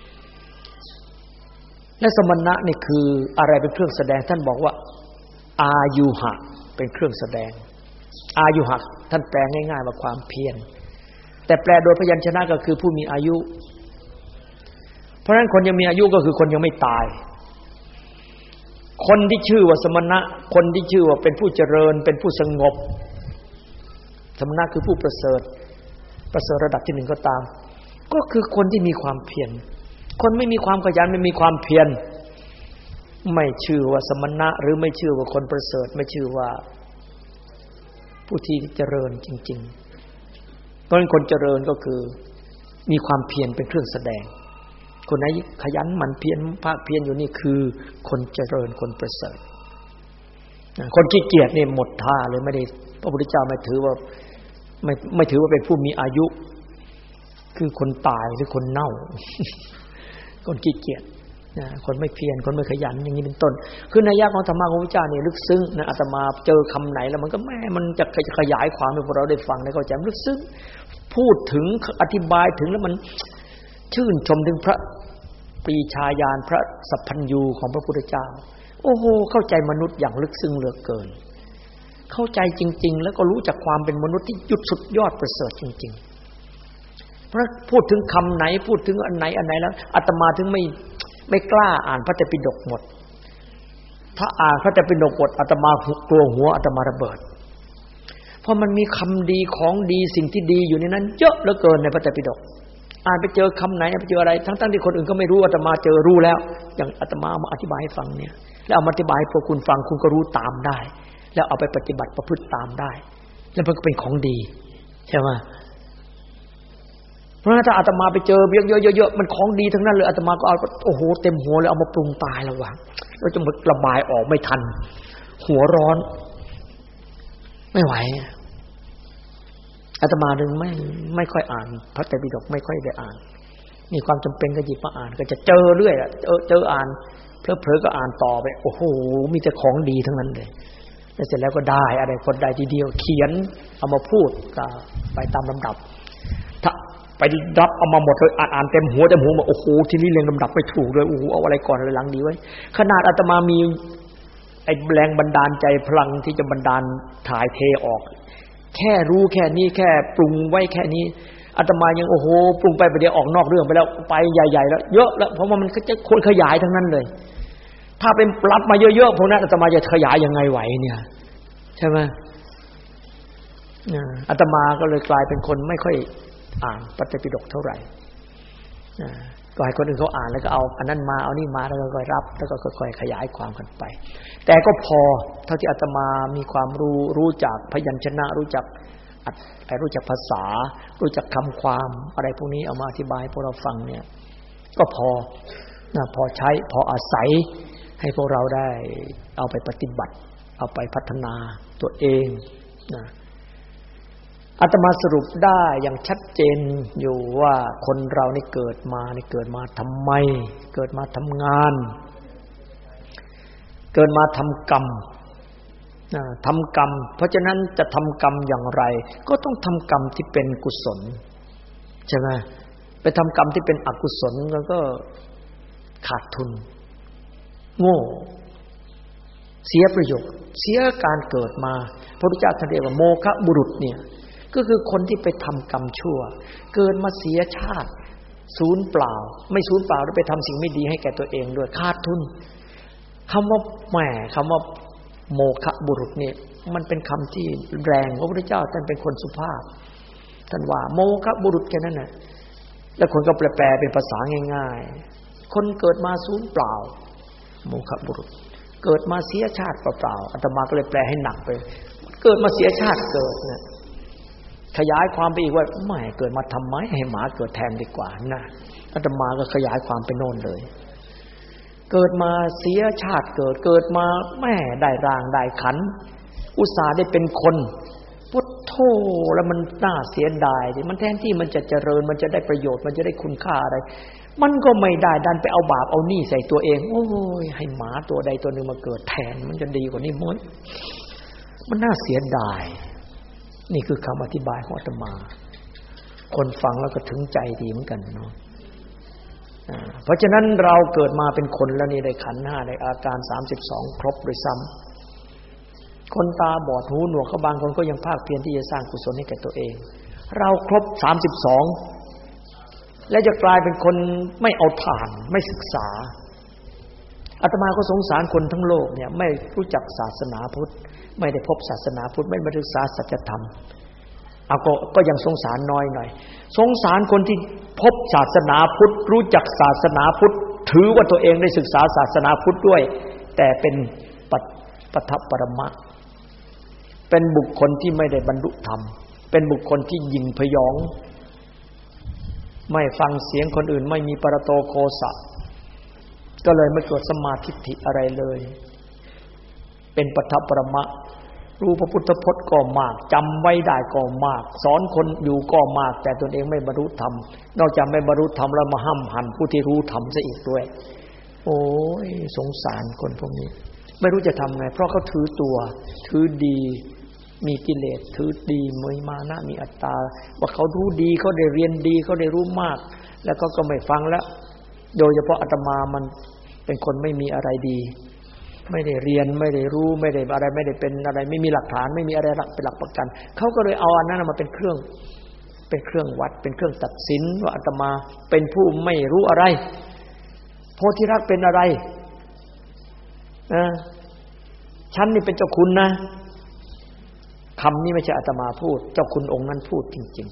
และสมณะนี่คืออะไรเป็นเครื่องแสดงท่านบอกว่าอายุหะเป็นเครื่องแสดงอายุหะท่านแปลง่ายๆว่าความเพียรแต่แปลโดยพยัญชนะก็คือผู้มีอายุเพราะฉะนั้นคนยังมีอายุก็คือคนยังไม่ตายคนที่ชื่อว่าสมณะคนที่ชื่อว่าเป็นผู้เจริญเป็นผู้สงบสมณะคือผู้ประเสริฐระดับที่1ก็ตามก็คือคนที่มีความเพียรคนไม่มีความขยันไม่มีความเพียรไม่ชื่อว่าสมณะหรือไม่ชื่อว่าคนประเสริฐไม่ชื่อว่าผู้ที่เจริญจริงๆเพราะฉะนั้นคนเจริญก็คือมีความเพียรเป็นเครื่องแสดงคนไหนขยันหมั่นเพียรภาคเพียรอยู่นี่คือคนเจริญคนประเสริฐคนขี้เกียจนี่หมดท่าเลยไม่ได้พระพุทธเจ้าไม่ถือว่าไม่ถือว่าเป็นผู้มีอายุคือคนตายหรือคนเน่าคนขี้เกียจคนไม่เพียรคนไม่ขยันอย่างนี้เป็นต้นคือนัยยะของธรรมะของพระเจ้านี่ลึกซึ้งนะอาตมาเจอคำไหนแล้วมันก็มันจะขยายความให้พวกเราได้ฟังได้เข้าใจลึกซึ้งพูดถึงอธิบายถึงแล้วมันชื่นชมถึงพระปรีชาญาณพระสัพพัญญูของพระพุทธเจ้าโอ้โหเข้าใจมนุษย์อย่างลึกซึ้งเหลือเกินเข้าใจจริงๆแล้วก็รู้จักความเป็นมนุษย์ที่ยุดสุดยอดประเสริฐจริงๆเพราะพูดถึงคำไหนพูดถึงอันไหนแล้วอาตมาถึงไม่กล้าอ่านพระไตรปิฎกหมดถ้าอ่านพระไตรปิฎกหมดอาตมากลัวหัวอาตมาระเบิดเพราะมันมีคำดีของดีสิ่งที่ดีอยู่ในนั้นเยอะเหลือเกินในพระไตรปิฎกอ่านไปเจอคำไหนไปเจออะไรทั้งที่คนอื่นก็ไม่รู้อาตมาเจอรู้แล้วอย่างอาตมาเอามาอธิบายให้ฟังเนี่ยแล้วเอามาอธิบายให้พวกคุณฟังคุณก็รู้ตามได้แล้วเอาไปปฏิบัติประพฤติตามได้แล้วมันก็เป็นของดีใช่ไหมเพราะถ้าอาตมาไปเจอเยอะๆมันของดีทั้งนั้นเลยอาตมาก็เอาโอ้โหเต็มหัวเลยเอามาปรุงตายแล้ววะแล้วจะระบายออกไม่ทันหัวร้อนไม่ไหวอาตมาถึงไม่ค่อยอ่านพระไตรปิฎกไม่ค่อยได้อ่านมีความจำเป็นก็หยิบมาอ่านก็จะเจอเรื่อยเจออ่านเพลิดก็อ่านต่อไปโอ้โหมีแต่ของดีทั้งนั้นเลยแล้วเสร็จแล้วก็ได้อะไรคนใดทีเดียวเขียนเอามาพูดก็ไปตามลำดับถ้าไปรับเอามาหมดเลยอ่านเต็มหัวมาโอ้โหทีนี้เรียงลำดับไม่ถูกเลยโอ้โหเอาอะไรก่อนอะไรหลังดีไว้ขนาดอาตมามีไอ้แรงบันดาลใจพลังที่จะบันดาลถ่ายเทออกแค่รู้แค่นี้แค่ปรุงไว้แค่นี้อาตมายังโอ้โหปรุงไปเดี๋ยวออกนอกเรื่องไปแล้วไปใหญ่ๆแล้วเยอะแล้วเพราะว่ามันก็จะคนขยายทั้งนั้นเลยถ้าเป็นรับมาเยอะๆพวกนั้นอาตมาจะขยายยังไงไหวเนี่ยใช่ไหมอาตมาก็เลยกลายเป็นคนไม่ค่อยอ่านพระไตรปิฎกเท่าไหร่ก็ให้คนอื่นเขาอ่านแล้วก็เอาอันนั้นมาเอานี่มาแล้วก็ค่อยรับแล้วก็ค่อยๆขยายความกันไปแต่ก็พอเท่าที่อาตมามีความรู้จักพยัญชนะรู้จักภาษารู้จักคำความอะไรพวกนี้เอามาอธิบายพวกเราฟังเนี่ยก็พอพอใช้พออาศัยให้พวกเราได้เอาไปปฏิบัติเอาไปพัฒนาตัวเองนะอาตมาสรุปได้อย่างชัดเจนอยู่ว่าคนเรานี่เกิดมาทำไมเกิดมาทำงานเกิดมาทำกรรมทำกรรมเพราะฉะนั้นจะทำกรรมอย่างไรก็ต้องทำกรรมที่เป็นกุศลใช่ไหมไปทำกรรมที่เป็นอกุศลก็ขาดทุนโง่เสียประโยชน์เสียการเกิดมาพระพุทธเจ้าท่านเรียกว่าโมฆะบุรุษเนี่ยก็คือคนที่ไปทำกรรมชั่วเกิดมาเสียชาติศูนย์เปล่าไม่ศูนย์เปล่าแล้วไปทำสิ่งไม่ดีให้แก่ตัวเองด้วยขาดทุนคำว่าโมฆะบุรุษเนี่ยมันเป็นคำที่แรงพระพุทธเจ้าท่านเป็นคนสุภาพท่านว่าโมฆะบุรุษแค่นั้นน่ะแล้วคนก็แปลเป็นภาษาง่ายๆคนเกิดมาศูนย์เปล่าโมฆะบุรุษเกิดมาเสียชาติเปล่าๆอาตมาก็เลยแปลให้หนักไปเกิดมาเสียชาติเกิดเนี่ยขยายความไปอีกว่าไม่เกิดมาทำไมให้หมาเกิดแทนดีกว่านะอาตมาก็ขยายความไปโน่นเลยเกิดมาเสียชาติเกิดมาแม่ได้ร่างได้ขันอุตส่าห์ได้เป็นคนพุทโธแล้วมันน่าเสียดายดิมันแทนที่มันจะเจริญมันจะได้ประโยชน์มันจะได้คุณค่าอะไรมันก็ไม่ได้ดันไปเอาบาปเอาหนี้ใส่ตัวเองโอ้ยให้หมาตัวใดตัวหนึ่งมาเกิดแทนมันจะดีกว่านี้มั้ยมันน่าเสียดายนี่คือคำอธิบายของอาตมาคนฟังแล้วก็ถึงใจดีเหมือนกันเนาะเพราะฉะนั้นเราเกิดมาเป็นคนแล้วนี่ได้ขันธ์5ได้อาการ32ครบโดยซ้ำคนตาบอดหูหนวกเขาบางคนก็ยังภาคเพียรที่จะสร้างกุศลให้แก่ตัวเองเราครบ32และจะกลายเป็นคนไม่เอาผ่านไม่ศึกษาอาตมาก็สงสารคนทั้งโลกเนี่ยไม่รู้จักศาสนาพุทธไม่ได้พบศาสนาพุทธไม่ศึกษาสัจธรรมเอาก็ยังสงสารน้อยหน่อยสงสารคนที่พบศาสนาพุทธรู้จักศาสนาพุทธถือว่าตัวเองได้ศึกษาศาสนาพุทธด้วยแต่เป็นปัทภปรมะเป็นบุคคลที่ไม่ได้บรรลุธรรมเป็นบุคคลที่หยิ่งพยองไม่ฟังเสียงคนอื่นไม่มีปรโตโคสะก็เลยไม่เกิดสมาธิิอะไรเลยเป็นปัทภปรมะรู้พระพุทธพจน์ก็มากจำไว้ได้ก็มากสอนคนอยู่ก็มากแต่ตนเองไม่บรรลุธรรมนอกจากไม่บรรลุธรรมแล้วมาห้ำหั่นผู้ที่รู้ธรรมซะอีกด้วยโอ้ยสงสารคนพวกนี้ไม่รู้จะทำไงเพราะเขาถือตัวถือดีมีกิเลสถือดีมีมานะมีอัตตาว่าเขารู้ดีเขาได้เรียนดีเขาได้รู้มากแล้วก็ไม่ฟังแล้วโดยเฉพาะอาตมามันเป็นคนไม่มีอะไรดีไม่ได้เรียนไม่ได้รู้ไม่ได้อะไรไม่ได้เป็นอะไรไม่มีหลักฐานไม่มีอะไรเป็นหลักประกันเขาก็เลยเอาอันนั้นมาเป็นเครื่องวัดเป็นเครื่องตัดสินว่าอาตมาเป็นผู้ไม่รู้อะไรโพธิรักษ์เป็นอะไรฉันนี่เป็นเจ้าคุณนะคำนี้ไม่ใช่อาตมาพูดเจ้าคุณองค์นั้นพูดจริง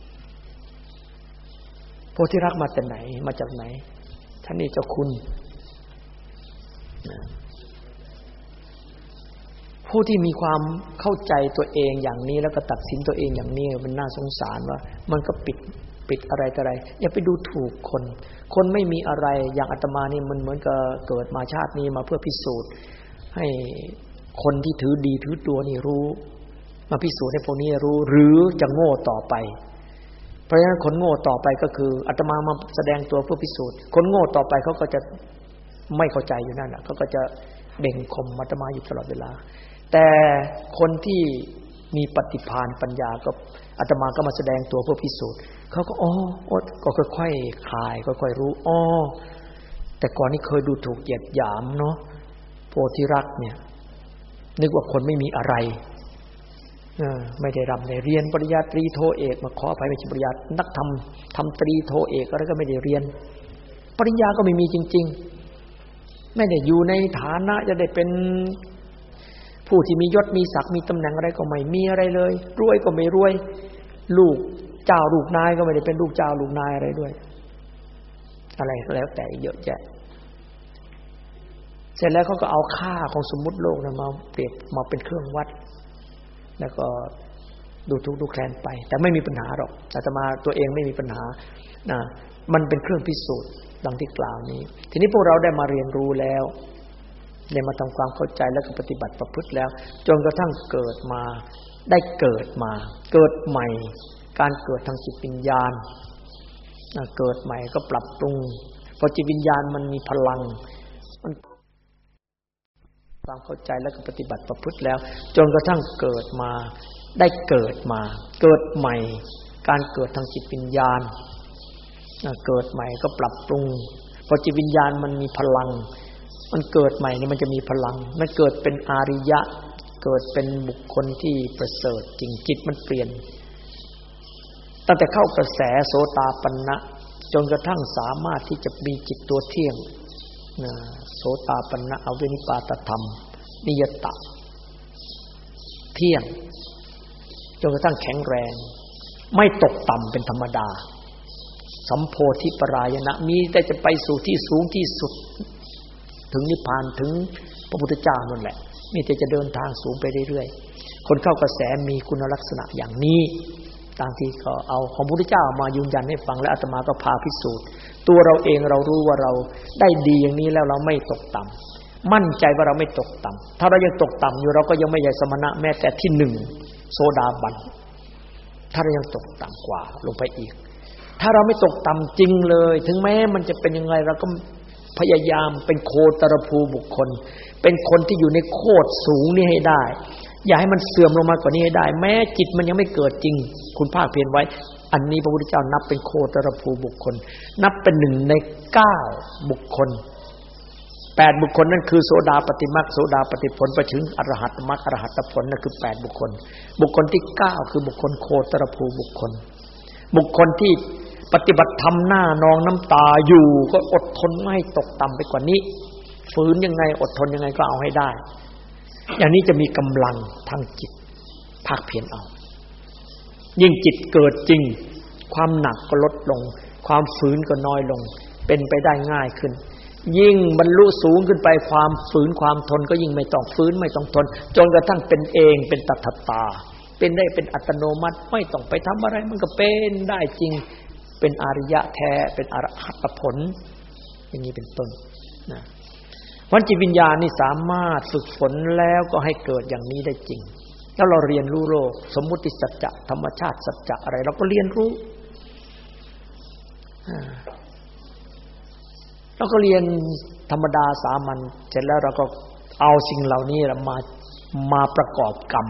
ๆโพธิรักษ์มาแต่ไหนมาจากไหนท่านนี่เจ้าคุณผู้ที่มีความเข้าใจตัวเองอย่างนี้แล้วก็ตัดสินตัวเองอย่างนี้มันน่าสงสารว่ามันก็ปิดอะไรต่ออะไรอย่าไปดูถูกคนไม่มีอะไรอย่างอาตมานี่มันเหมือนกับเกิดมาชาตินี้มาเพื่อพิสูจน์ให้คนที่ถือดีถือตัวนี่รู้มาพิสูจน์ให้พวกนี้รู้หรือจะโง่ต่อไปเพราะฉะนั้นคนโง่ต่อไปก็คืออาตมามาแสดงตัวเพื่อพิสูจน์คนโง่ต่อไปเขาก็จะไม่เข้าใจอยู่นั่นแหละเขาก็จะเบ่งข่มอาตมาอยู่ตลอดเวลาแต่คนที่มีปฏิภาณปัญญาก็อาตมาก็มาแสดงตัวเพื่อพิสูจน์เขาก็ก็ค่อยๆคลายค่อยๆรู้แต่ก่อนนี้เคยดูถูกเหยียดหยามเนาะโพธิรักษ์เนี่ยนึกว่าคนไม่มีอะไรไม่ได้ร่ำได้เรียนปริญญาตรีโทเอกมาขออภัยไม่ใช่ปริญญานักทำตรีโทเอกอะไรก็ไม่ได้เรียนปริญญาก็ไม่มีจริงๆไม่ได้อยู่ในฐานะจะได้เป็นผู้ที่มียศมีศักดิ์มีตำแหน่งอะไรก็ไม่มีอะไรเลยรวยก็ไม่รวยลูกเจ้าลูกนายก็ไม่ได้เป็นลูกเจ้าลูกนายอะไรด้วยอะไรก็แล้วแต่เยอะแยะเสร็จแล้วเขาก็เอาค่าของสมมุติโลกนั้นมาเปรียบมาเป็นเครื่องวัดแล้วก็ดูทุกข์ดูแคลนไปแต่ไม่มีปัญหาหรอกอาตมาตัวเองไม่มีปัญหานะมันเป็นเครื่องพิสูจน์ดังที่กล่าวนี้ทีนี้พวกเราได้มาเรียนรู้แล้วได้มาทำความเข้าใจแล้วก็ปฏิบัติประพฤติแล้วจนกระทั่งเกิดมาได้เกิดมาเกิดใหม่การเกิดทางจิตวิญญาณเกิดใหม่ก็ปรับปรุงพอจิตวิญญาณมันมีพลังมันความเข้าใจแล้วก็ปฏิบัติประพฤติแล้วจนกระทั่งเกิดมาได้เกิดมาเกิดใหม่การเกิดทางจิตวิญญาณเกิดใหม่ก็ปรับปรุงพอจิตวิญญาณมันมีพลังมันเกิดใหม่นี่มันจะมีพลังมันเกิดเป็นอาริยะเกิดเป็นบุคคลที่ประเสริฐจริงจิตมันเปลี่ยนตั้งแต่เข้ากระแสโสตาปันนะจนกระทั่งสามารถที่จะมีจิตตัวเที่ยงโสตาปันนะอวินิปาตธรรมนิยตะเที่ยงจนกระทั่งแข็งแรงไม่ตกต่ำเป็นธรรมดาสัมโพธิปรายณะมีแต่จะไปสู่ที่สูงที่สุดถึงนิพพานถึงพระพุทธเจ้านั่นแหละมีแต่จะเดินทางสูงไปเรื่อยๆคนเข้ากระแสมีคุณลักษณะอย่างนี้ตามที่ก็เอาของพระพุทธเจ้ามายืนยันให้ฟังและอาตมาก็พาพิสูจน์ตัวเราเองเรารู้ว่าเราได้ดีอย่างนี้แล้วเราไม่ตกต่ำมั่นใจว่าเราไม่ตกต่ำถ้าเรายังตกต่ำอยู่เราก็ยังไม่ใช่สมณะแม้แต่ที่หนึ่งโสดาบันถ้าเรายังตกต่ำกว่าลงไปอีกถ้าเราไม่ตกต่ำจริงเลยถึงแม้มันจะเป็นยังไงเราก็พยายามเป็นโคตรภูบุคคลเป็นคนที่อยู่ในโคตรสูงนี่ให้ได้อย่าให้มันเสื่อมลงมากว่านี้ให้ได้แม้จิตมันยังไม่เกิดจริงคุณภาคเพียรไว้อันนี้พระพุทธเจ้านับเป็นโคตรภูบุคคลนับเป็น1 ใน 9บุคคล8บุคคลนั่นคือโสดาปัตติมรรคโสดาปัตติผลไปถึงอรหัตมรรคอรหัตผลนั่นคือ8บุคคลบุคคลที่9คือบุคคลโคตรภูบุคคลบุคคลที่ปฏิบัติธรรมหน้านองน้ำตาอยู่ก็อดทนไม่ให้ตกต่ำไปกว่านี้ฝืนยังไงอดทนยังไงก็เอาให้ได้อย่างนี้จะมีกำลังทางจิตภาคเพียรเอายิ่งจิตเกิดจริงความหนักก็ลดลงความฝืนก็น้อยลงเป็นไปได้ง่ายขึ้นยิ่งบรรลุสูงขึ้นไปความฝืนความทนก็ยิ่งไม่ต้องฝืนไม่ต้องทนจนกระทั่งเป็นเองเป็นตัทตาเป็นได้เป็นอัตโนมัติไม่ต้องไปทำอะไรมันก็เป็นได้จริงเป็นอริยะแท้เป็นอรหัตผลอย่างนี้เป็นต้นนะวันจิตวิญญาณนี่สามารถฝึกฝนแล้วก็ให้เกิดอย่างนี้ได้จริงแล้วเราเรียนรู้โลกสมมุติสัจจะธรรมชาติสัจจะอะไรเราก็เรียนรู้เราก็เรียนธรรมดาสามัญเสร็จแล้วเราก็เอาสิ่งเหล่านี้มาประกอบกรรม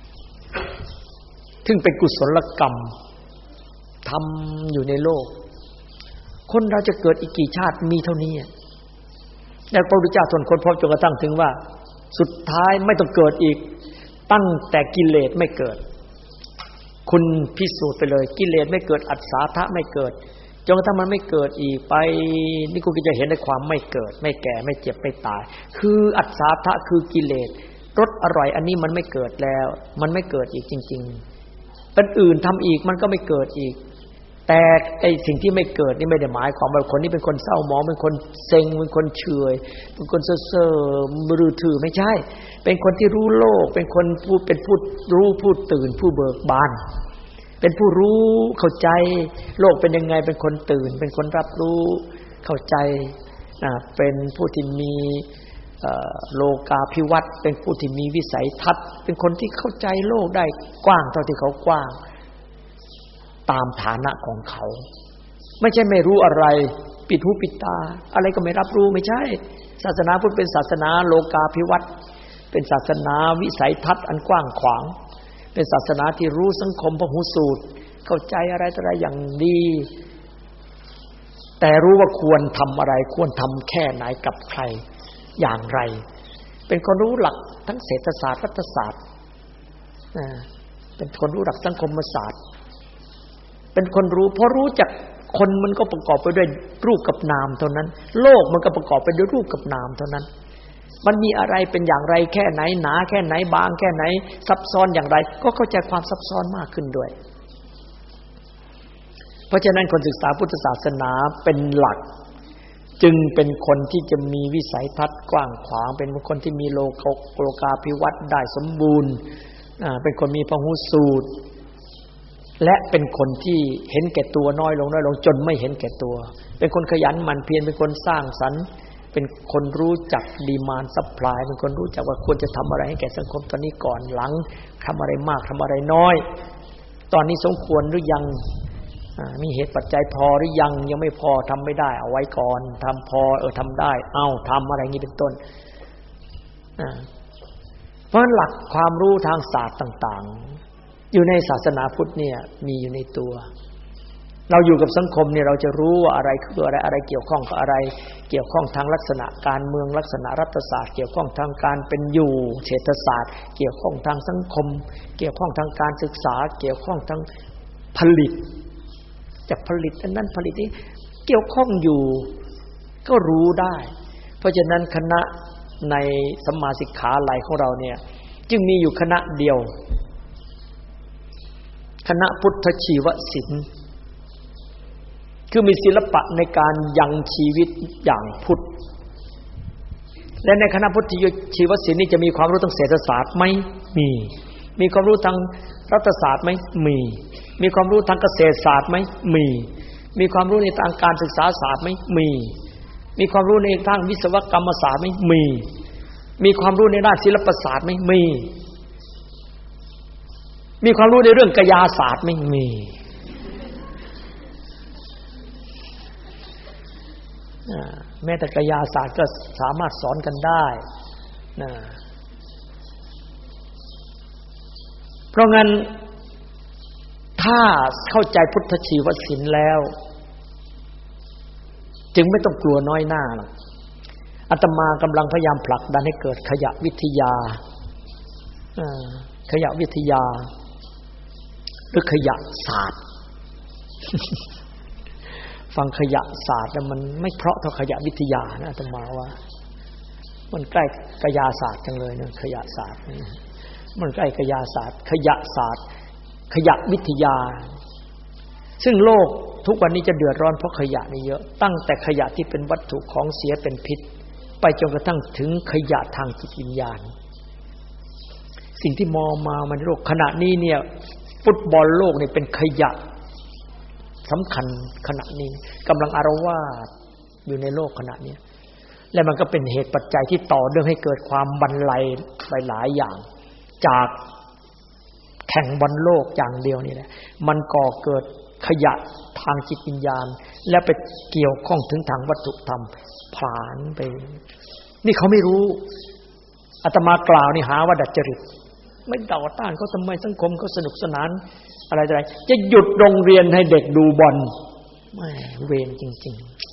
ซึ่งเป็นกุศลกรรมทำอยู่ในโลกคนเราจะเกิดอีกกี่ชาติมีเท่านี้แล้วพระพุทธเจ้าทนค้นพบจนกระทั่งถึงว่าสุดท้ายไม่ต้องเกิดอีกตั้งแต่กิเลสไม่เกิดคุณพิสูจน์ไปเลยกิเลสไม่เกิดอัศทะไม่เกิดจนกระทั่งมันไม่เกิดอีกไปนี่คุณก็จะเห็นในความไม่เกิดไม่แก่ไม่เจ็บไม่ตายคืออัศทะคือกิเลสรสอร่อยอันนี้มันไม่เกิดแล้วมันไม่เกิดอีกจริงๆเป็นอื่นทำอีกมันก็ไม่เกิดอีกแต่ไอ้สิ่งที่ไม่เกิดนี่ไม่ได้หมายความว่าคนนี้เป็นคนเศร้าหมองเป็นคนเซ็งเป็นคนเฉยเป็นคนเซ่อๆมือถือไม่ใช่เป็นคนที่รู้โลกเป็นคนผู้เป็นผู้รู้ผู้ตื่นผู้เบิกบานเป็นผู้รู้เข้าใจโลกเป็นยังไงเป็นคนตื่นเป็นคนรับรู้เข้าใจเป็นผู้ที่มีโลกาภิวัตน์เป็นผู้ที่มีวิสัยทัศน์เป็นคนที่เข้าใจโลกได้กว้างเท่าที่เขากว้างตามฐานะของเขาไม่ใช่ไม่รู้อะไรปิดหูปิดตาอะไรก็ไม่รับรู้ไม่ใช่ศาสนาพุทธเป็นศาสนาโลกาภิวัตน์เป็นศาสนาวิสัยทัศน์อันกว้างขวางเป็นศาสนาที่รู้สังคมพหุสูตรเข้าใจอะไรต่ออะไรอย่างดีแต่รู้ว่าควรทำอะไรควรทำแค่ไหนกับใครอย่างไรเป็นคนรู้หลักทั้งเศรษฐศาสตร์รัฐศาสตร์เป็นคนรู้หลักสังคมศาสตร์เป็นคนรู้เพราะรู้จักคนมันก็ประกอบไปด้วยรูปกับนามเท่านั้นโลกมันก็ประกอบไปด้วยรูปกับนามเท่านั้นมันมีอะไรเป็นอย่างไรแค่ไหนหนาแค่ไหนบางแค่ไหนซับซ้อนอย่างไรก็เข้าใจความซับซ้อนมากขึ้นด้วยเพราะฉะนั้นคนศึกษาพุทธศาสนาเป็นหลักจึงเป็นคนที่จะมีวิสัยทัศน์กว้างขวางเป็นคนที่มีโลกาภิวัตน์ได้สมบูรณ์เป็นคนมีพหุสูตรและเป็นคนที่เห็นแก่ตัวน้อยลงจนไม่เห็นแก่ตัวเป็นคนขยันหมั่นเพียรเป็นคนสร้างสรรค์เป็นคนรู้จักดีมานด์ซัพพลายเป็นคนรู้จักว่าควรจะทำอะไรให้แก่สังคมตอนนี้ก่อนหลังทำอะไรมากทำอะไรน้อยตอนนี้สมควรหรือยังมีเหตุปัจจัยพอหรือยังไม่พอทำไม่ได้เอาไว้ก่อนทำพอทำได้ทำอะไรงี้เป็นต้นเพราะหลักความรู้ทางศาสตร์ต่างๆอยู่ในศาสนาพุทธเนี่ยมีอยู่ในตัวเราอยู่กับสังคมเนี่ยเราจะรู้ว่าอะไรคืออะไรเกี่ยวข้องกับอะไรเกี่ยวข้องทางลักษณะการเมืองลักษณะรัฐศาสตร์เกี่ยวข้องทางการเป็นอยู่เศรษฐศาสตร์เกี่ยวข้องทางสังคมเกี่ยวข้องทางการศึกษาเกี่ยวข้องทางผลิตจะผลิตอันนั้นผลิตนี้เกี่ยวข้องอยู่ก็รู้ได้เพราะฉะนั้นคณะในสัมมาสิกขาลัยของเราเนี่ยจึงมีอยู่คณะเดียวคณะพุทธชีวศิลป์คือมีศิลปะในการยังชีวิตอย่างพุทธและในคณะพุทธชีวศิลป์นี่จะมีความรู้ทางเศรษฐศาสตร์ไหมมีความรู้ทางรัฐศาสตร์ไหมมีความรู้ทางเกษตรศาสตร์ไหมมีความรู้ในทางการศึกษาศาสตร์ไหมมีความรู้ในทางวิศวกรรมศาสตร์ไหมมีความรู้ในด้านศิลปศาสตร์ไหมมีความรู้ในเรื่องกายศาสตร์ไหมแม้แต่กายศาสตร์ก็สามารถสอนกันได้เพราะงั้นถ้าเข้าใจพุทธชีวศิลป์แล้วจึงไม่ต้องกลัวน้อยหน้าหรอกอาตมากำลังพยายามผลักดันให้เกิดขยะวิทยาขยะวิทยาหรือขยะศาสตร์ฟังขยะศาสตร์แล้วมันไม่เพราะเท่าขยะวิทยานะอาตมาว่ามันใกล้กายศาสตร์จังเลยนะขยะศาสตร์มันใกล้กายศาสตร์ขยะศาสตร์ขยะวิทยาซึ่งโลกทุกวันนี้จะเดือดร้อนเพราะขยะนี่เยอะตั้งแต่ขยะที่เป็นวัตถุของเสียเป็นพิษไปจนกระทั่งถึงขยะทางจิตวิญญาณสิ่งที่มองมามันโลกขณะนี้เนี่ยฟุตบอลโลกนี่เป็นขยะสำคัญขณะนี้กำลังอาละวาดอยู่ในโลกขณะนี้และมันก็เป็นเหตุปัจจัยที่ต่อเนื่องให้เกิดความบรรลัยไปหลายอย่างจากแข่งบอลโลกอย่างเดียวนี่แหละมันก่อเกิดขยะทางจิตวิญญาณและไปเกี่ยวข้องถึงทางวัตถุธรรมผลาญไปนี่เขาไม่รู้อาตมากล่าวนี่หาว่าดัดจริตไม่ต่อต้านเขาทำไมสังคมเขาสนุกสนานอะไรจะหยุดโรงเรียนให้เด็กดูบอลไม่เวรจริง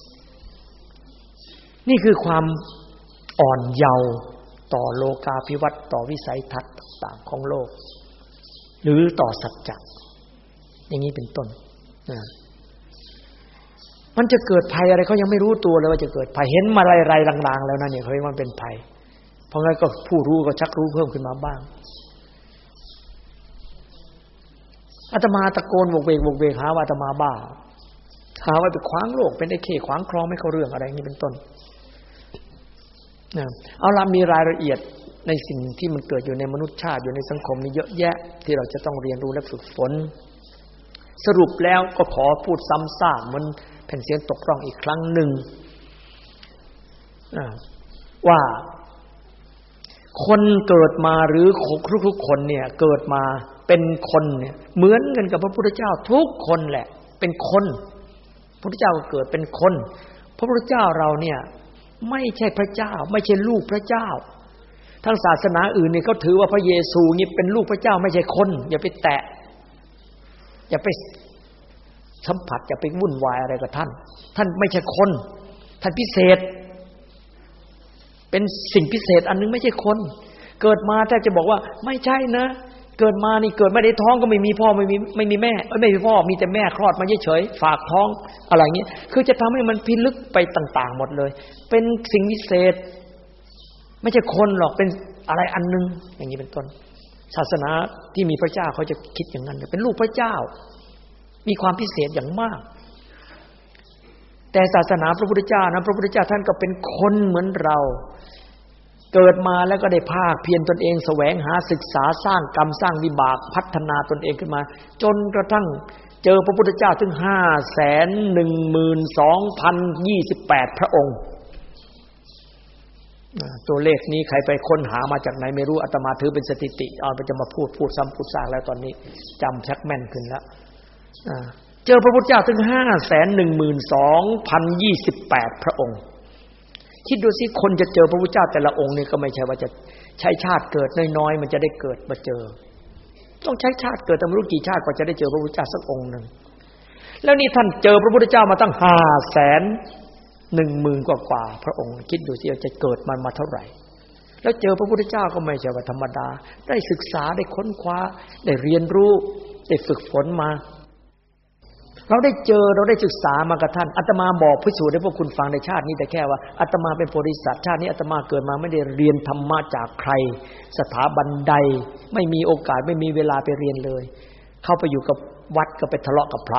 ๆนี่คือความอ่อนเยาว์ต่อโลกาภิวัตน์ต่อวิสัยทัศน์ต่างๆของโลกหรือต่อสัจจะอย่างนี้เป็นต้นมันจะเกิดภัยอะไรเขายังไม่รู้ตัวเลยว่าจะเกิดภัยเห็นมาไรๆลางๆแล้วนะเนี่ยเฮ้ยมันเป็นภัยเพราะงั้นก็ผู้รู้ก็ชักรู้เพิ่มขึ้นมาบ้างอาตมาตะโกนโวกเวกหาว่าอาตมาบ้าหาว่าไปขวางโลกเป็นไอ้เข้ขวางคลองไม่เข้าเรื่องอะไรอย่างนี้เป็นต้นเอาล่ะมีรายละเอียดในสิ่งที่มันเกิดอยู่ในมนุษยชาติอยู่ในสังคมนี้เยอะแยะที่เราจะต้องเรียนรู้และฝึกฝนสรุปแล้วก็ขอพูดซ้ำซากเหมือนแผ่นเสียงตกร่องอีกครั้งหนึ่งว่าคนเกิดมาหรือทุกๆคนเนี่ยเกิดมาเป็นคนเนี่ยเหมือนกันกับพระพุทธเจ้าทุกคนแหละเป็นคนพระพุทธเจ้าก็เกิดเป็นคนพระพุทธเจ้าเราเนี่ยไม่ใช่พระเจ้าไม่ใช่ลูกพระเจ้าทางศาสนาอื่นเนี่ยเขาถือว่าพระเยซูนี่เป็นลูกพระเจ้าไม่ใช่คนอย่าไปแตะอย่าไปสัมผัสอย่าไปวุ่นวายอะไรกับท่านไม่ใช่คนท่านพิเศษเป็นสิ่งพิเศษอันนึงไม่ใช่คนเกิดมาแต่จะบอกว่าไม่ใช่นะเกิดมานี่เกิดไม่ได้ท้องก็ไม่มีพ่อไม่มีแม่ไม่มีพ่อมีแต่แม่คลอดมาเฉยๆฝากท้องอะไรอย่างเงี้ยคือจะทำให้มันพิลึกไปต่างๆหมดเลยเป็นสิ่งพิเศษไม่ใช่คนหรอกเป็นอะไรอันนึงอย่างนี้เป็นต้นศาสนาที่มีพระเจ้าเขาจะคิดอย่างนั้นเป็นลูกพระเจ้ามีความพิเศษอย่างมากแต่ศาสนาพระพุทธเจ้านะพระพุทธเจ้าท่านก็เป็นคนเหมือนเราเกิดมาแล้วก็ได้ภาคเพียรตนเองแสวงหาศึกษาสร้างกรรมสร้างวิบากพัฒนาตนเองขึ้นมาจนกระทั่งเจอพระพุทธเจ้าถึง 512,028 พระองค์ตัวเลขนี้ใครไปค้นหามาจากไหนไม่รู้อาตมาถือเป็นสถิติเอาไปจะมาพูดซ้ำพูดซากแล้วตอนนี้จำชักแม่นขึ้นแล้วเจอพระพุทธเจ้าถึง 512,028 พระองค์คิดดูสิคนจะเจอพระพุทธเจ้าแต่ละองค์นี่ก็ไม่ใช่ว่าจะใช้ชาติเกิดน้อยๆมันจะได้เกิดมาเจอต้องใช้ชาติเกิดแต่ไม่รู้กี่ชาติกว่าจะได้เจอพระพุทธเจ้าสักองค์นึงแล้วนี่ท่านเจอพระพุทธเจ้ามาตั้ง 510,000 กว่าพระองค์คิดดูสิจะเกิดมาเท่าไหร่แล้วเจอพระพุทธเจ้าก็ไม่ใช่ว่าธรรมดาได้ศึกษาได้ค้นคว้าได้เรียนรู้ได้ฝึกฝนมาเราได้เจอเราได้ศึกษามากับท่านอาตมาบอกพิสูจน์ให้พวกคุณฟังในชาตินี้แต่แค่ว่าอาตมาเป็นโพธิสัตว์ชาตินี้อาตมาเกิดมาไม่ได้เรียนธรรมะจากใครสถาบันใดไม่มีโอกาสไม่มีเวลาไปเรียนเลยเข้าไปอยู่กับวัดก็ไปทะเลาะกับพระ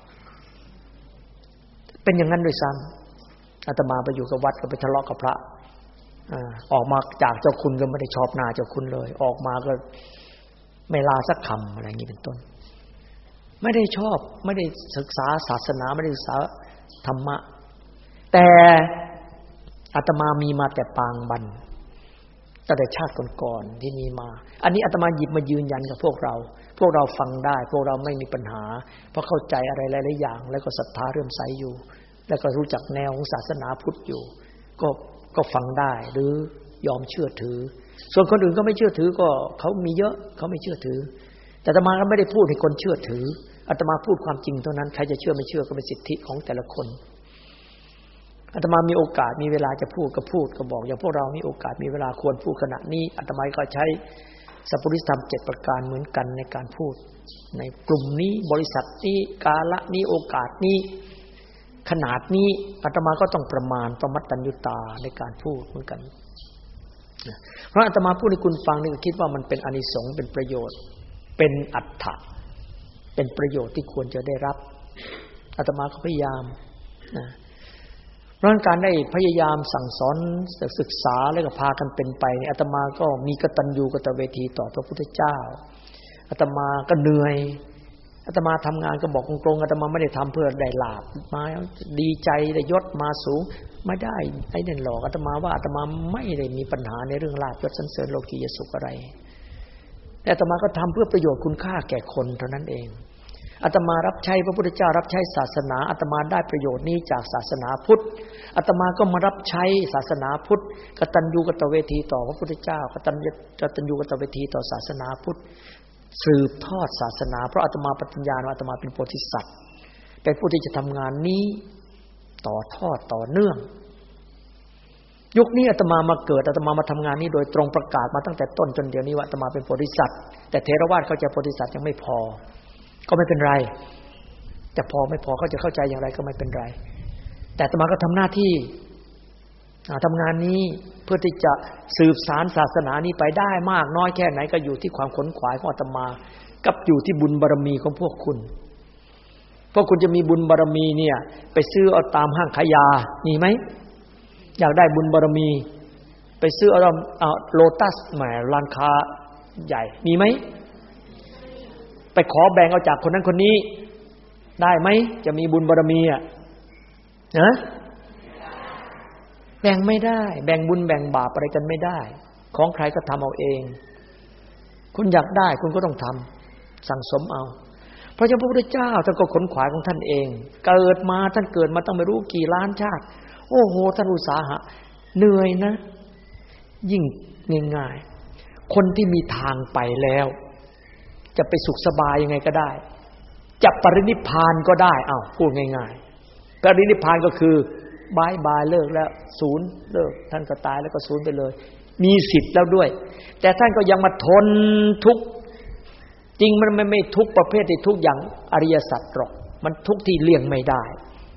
เป็นอย่างนั้นด้วยซ้ำอาตมาไปอยู่กับวัดก็ไปทะเลาะกับพระออกมาจากเจ้าคุณก็ไม่ได้ชอบหน้าเจ้าคุณเลยออกมาก็ไม่ลาสักคำอะไรอย่างนี้เป็นต้นไม่ได้ชอบไม่ได้ศึกษาศาสนาไม่ได้ศึกษาธรรมะแต่อาตมามีมาแต่ปางบันตั้งแต่ชาติก่อนๆที่มีมาอันนี้อาตมาหยิบมายืนยันกับพวกเราฟังได้พวกเราไม่มีปัญหาเพราะเข้าใจอะไรหลายๆอย่างแล้วก็ศรัทธาเรื่อมใสอยู่แล้วก็รู้จักแนวของศาสนาพุทธอยู่ก็ฟังได้หรือยอมเชื่อถือส่วนคนอื่นก็ไม่เชื่อถือก็เขามีเยอะเขาไม่เชื่อถือแต่อาตมาก็ไม่ได้พูดให้คนเชื่อถืออาตมาพูดความจริงเท่านั้นใครจะเชื่อไม่เชื่อก็เป็นสิทธิของแต่ละคนอาตมามีโอกาสมีเวลาจะพูดก็พูดก็บอกอย่างพวกเรามีโอกาสมีเวลาควรพูดขณะนี้อาตมาก็ใช้สัพพุริสธรรม7ประการเหมือนกันในการพูดในกลุ่มนี้บริษัทนี้กาละนี้โอกาสนี้ขนาดนี้อาตมาก็ต้องประมาณประมัตตัญญุตาในการพูดเหมือนกันเพราะอาตมาพูดให้คุณฟังนี่ก็คิดว่ามันเป็นอานิสงส์เป็นประโยชน์เป็นอรรถะเป็นประโยชน์ที่ควรจะได้รับอาตมาก็พยายามนะเพราะการได้พยายามสั่งสอนศึกษาแล้วก็พากันเป็นไปเนี่ยอาตมาก็มีกตัญญูกตเวทีต่อพระพุทธเจ้าอาตมาก็เหนื่อยอาตมาทำงานก็บอกตรงๆอาตมาไม่ได้ทำเพื่อได้ลาภมาดีใจได้ยศมาสูงไม่ได้ไอ้นั่นหรอกอาตมาว่าอาตมาไม่ได้มีปัญหาในเรื่องลาภยศสรรเสริญโลกียสุขอะไรแต่อาตมาก็ทำเพื่อประโยชน์คุณค่าแก่คนเท่านั้นเองอาตมารับใช้พระพุทธเจ้ารับใช้ศาสนาอาตมาได้ประโยชน์นี้จากศาสนาพุทธอาตมาก็มารับใช้ศาสนาพุทธกตัญญูกตเวทีต่อพระพุทธเจ้ากตัญญูกตเวทีต่อศาสนาพุทธสืบทอดศาสนาเพราะอาตมาปฏิญญาณว่าอาตมาเป็นโพธิสัตว์เป็นผู้ที่จะทำงานนี้ต่อทอดต่อเนื่องยุคนี้อาตมามาเกิดอาตมามาทำงานนี้โดยตรงประกาศมาตั้งแต่ต้นจนเดี๋ยวนี้ว่าอาตมาเป็นโพธิสัตว์แต่เถรวาทเข้าใจโพธิสัตว์ยังไม่พอก็ไม่เป็นไรจะพอไม่พอเขาจะเข้าใจอย่างไรก็ไม่เป็นไรแต่อาตมาก็ทำหน้าที่ทำงานนี้เพื่อที่จะสืบสานศาสนานี้ไปได้มากน้อยแค่ไหนก็อยู่ที่ความขนขวายของอาตมากับอยู่ที่บุญบารมีของพวกคุณพวกคุณจะมีบุญบารมีเนี่ยไปซื้อเอาตามห้างขายยามีไหมอยากได้บุญบารมีไปซื้อเอาโลตัสแหมร้านค้าใหญ่มีไหมไปขอแบ่งเอาจากคนนั้นคนนี้ได้ไหมจะมีบุญบารมีอ่ะนะแบ่งไม่ได้แบ่งบุญแบ่งบาปอะไรกันไม่ได้ของใครก็ทำเอาเองคุณอยากได้คุณก็ต้องทำสั่งสมเอาเพราะฉะนั้นพระพุทธเจ้าท่านก็ขนขวายของท่านเองเกิดมาท่านเกิดมาต้องไม่รู้กี่ล้านชาติโอ้โหท่านอุตสาหะเหนื่อยนะยิ่งง่ายๆคนที่มีทางไปแล้วจะไปสุขสบายยังไงก็ได้จะปรินิพพานก็ได้พูดง่ายๆปรินิพพานก็คือบายเลิกแล้วศูนย์เลิกท่านก็ตายแล้วก็ศูนย์ไปเลยมีสิทธิ์แล้วด้วยแต่ท่านก็ยังมาทนทุกข์จริงมันไม่ทุกข์ประเภทที่ทุกข์อย่างอริยสัจหรอกมันทุกข์ที่เลี่ยงไม่ได้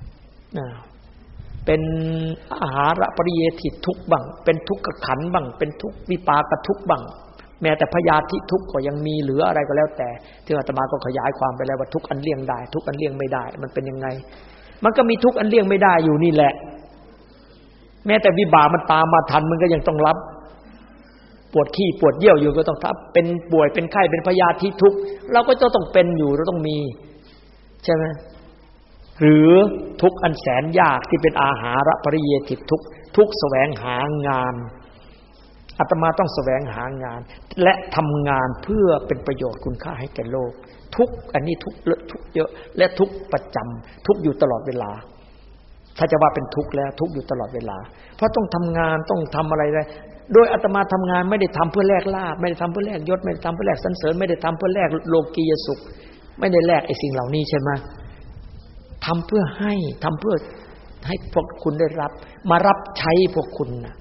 เป็นอาหารปริเยทิทุกข์บ้างเป็นทุกขขันธ์บ้างเป็นทุกข์วิปากทุกข์บ้างแม้แต่พยาธิทุกข์ก็ยังมีเหลืออะไรก็แล้วแต่ที่อาตมาก็ขยายความไปแล้วว่าทุกข์อันเลี่ยงได้ทุกข์อันเลี่ยงไม่ได้มันเป็นยังไงมันก็มีทุกข์อันเลี่ยงไม่ได้อยู่นี่แหละแม้แต่วิบากมันตามมาทันมันก็ยังต้องรับปวดขี้ปวดเยี่ยวอยู่ก็ต้องทับเป็นป่วยเป็นไข้เป็นพยาธิทุกข์เราก็จะต้องเป็นอยู่เราต้องมีใช่ไหมหรือทุกข์อันแสนยากที่เป็นอาหารปริเยติทุกข์ทุกข์แสวงหางานอาตมาต้องแสวงหางานและทำงานเพื่อเป็นประโยชน์คุณค่าให้แก่โลกทุกอันนี้ทุกเลอะทุกเยอะและทุกประจำทุกอยู่ตลอดเวลาถ้าจะว่าเป็นทุกข์แล้วทุกอยู่ตลอดเวลาเพราะต้องทำงานต้องทำอะไรได้โดยอาตมาทำงานไม่ได้ทำเพื่อแลกลาภไม่ได้ทำเพื่อแลกยศไม่ได้ทำเพื่อแลกสรรเสริญไม่ได้ทำเพื่อแลกโลกียสุขไม่ได้แลกไอ้สิ่งเหล่านี้ใช่ไหมทำเพื่อให้ทำเพื่อให้พวกคุณได้รับมารับใช้พวกคุณนะ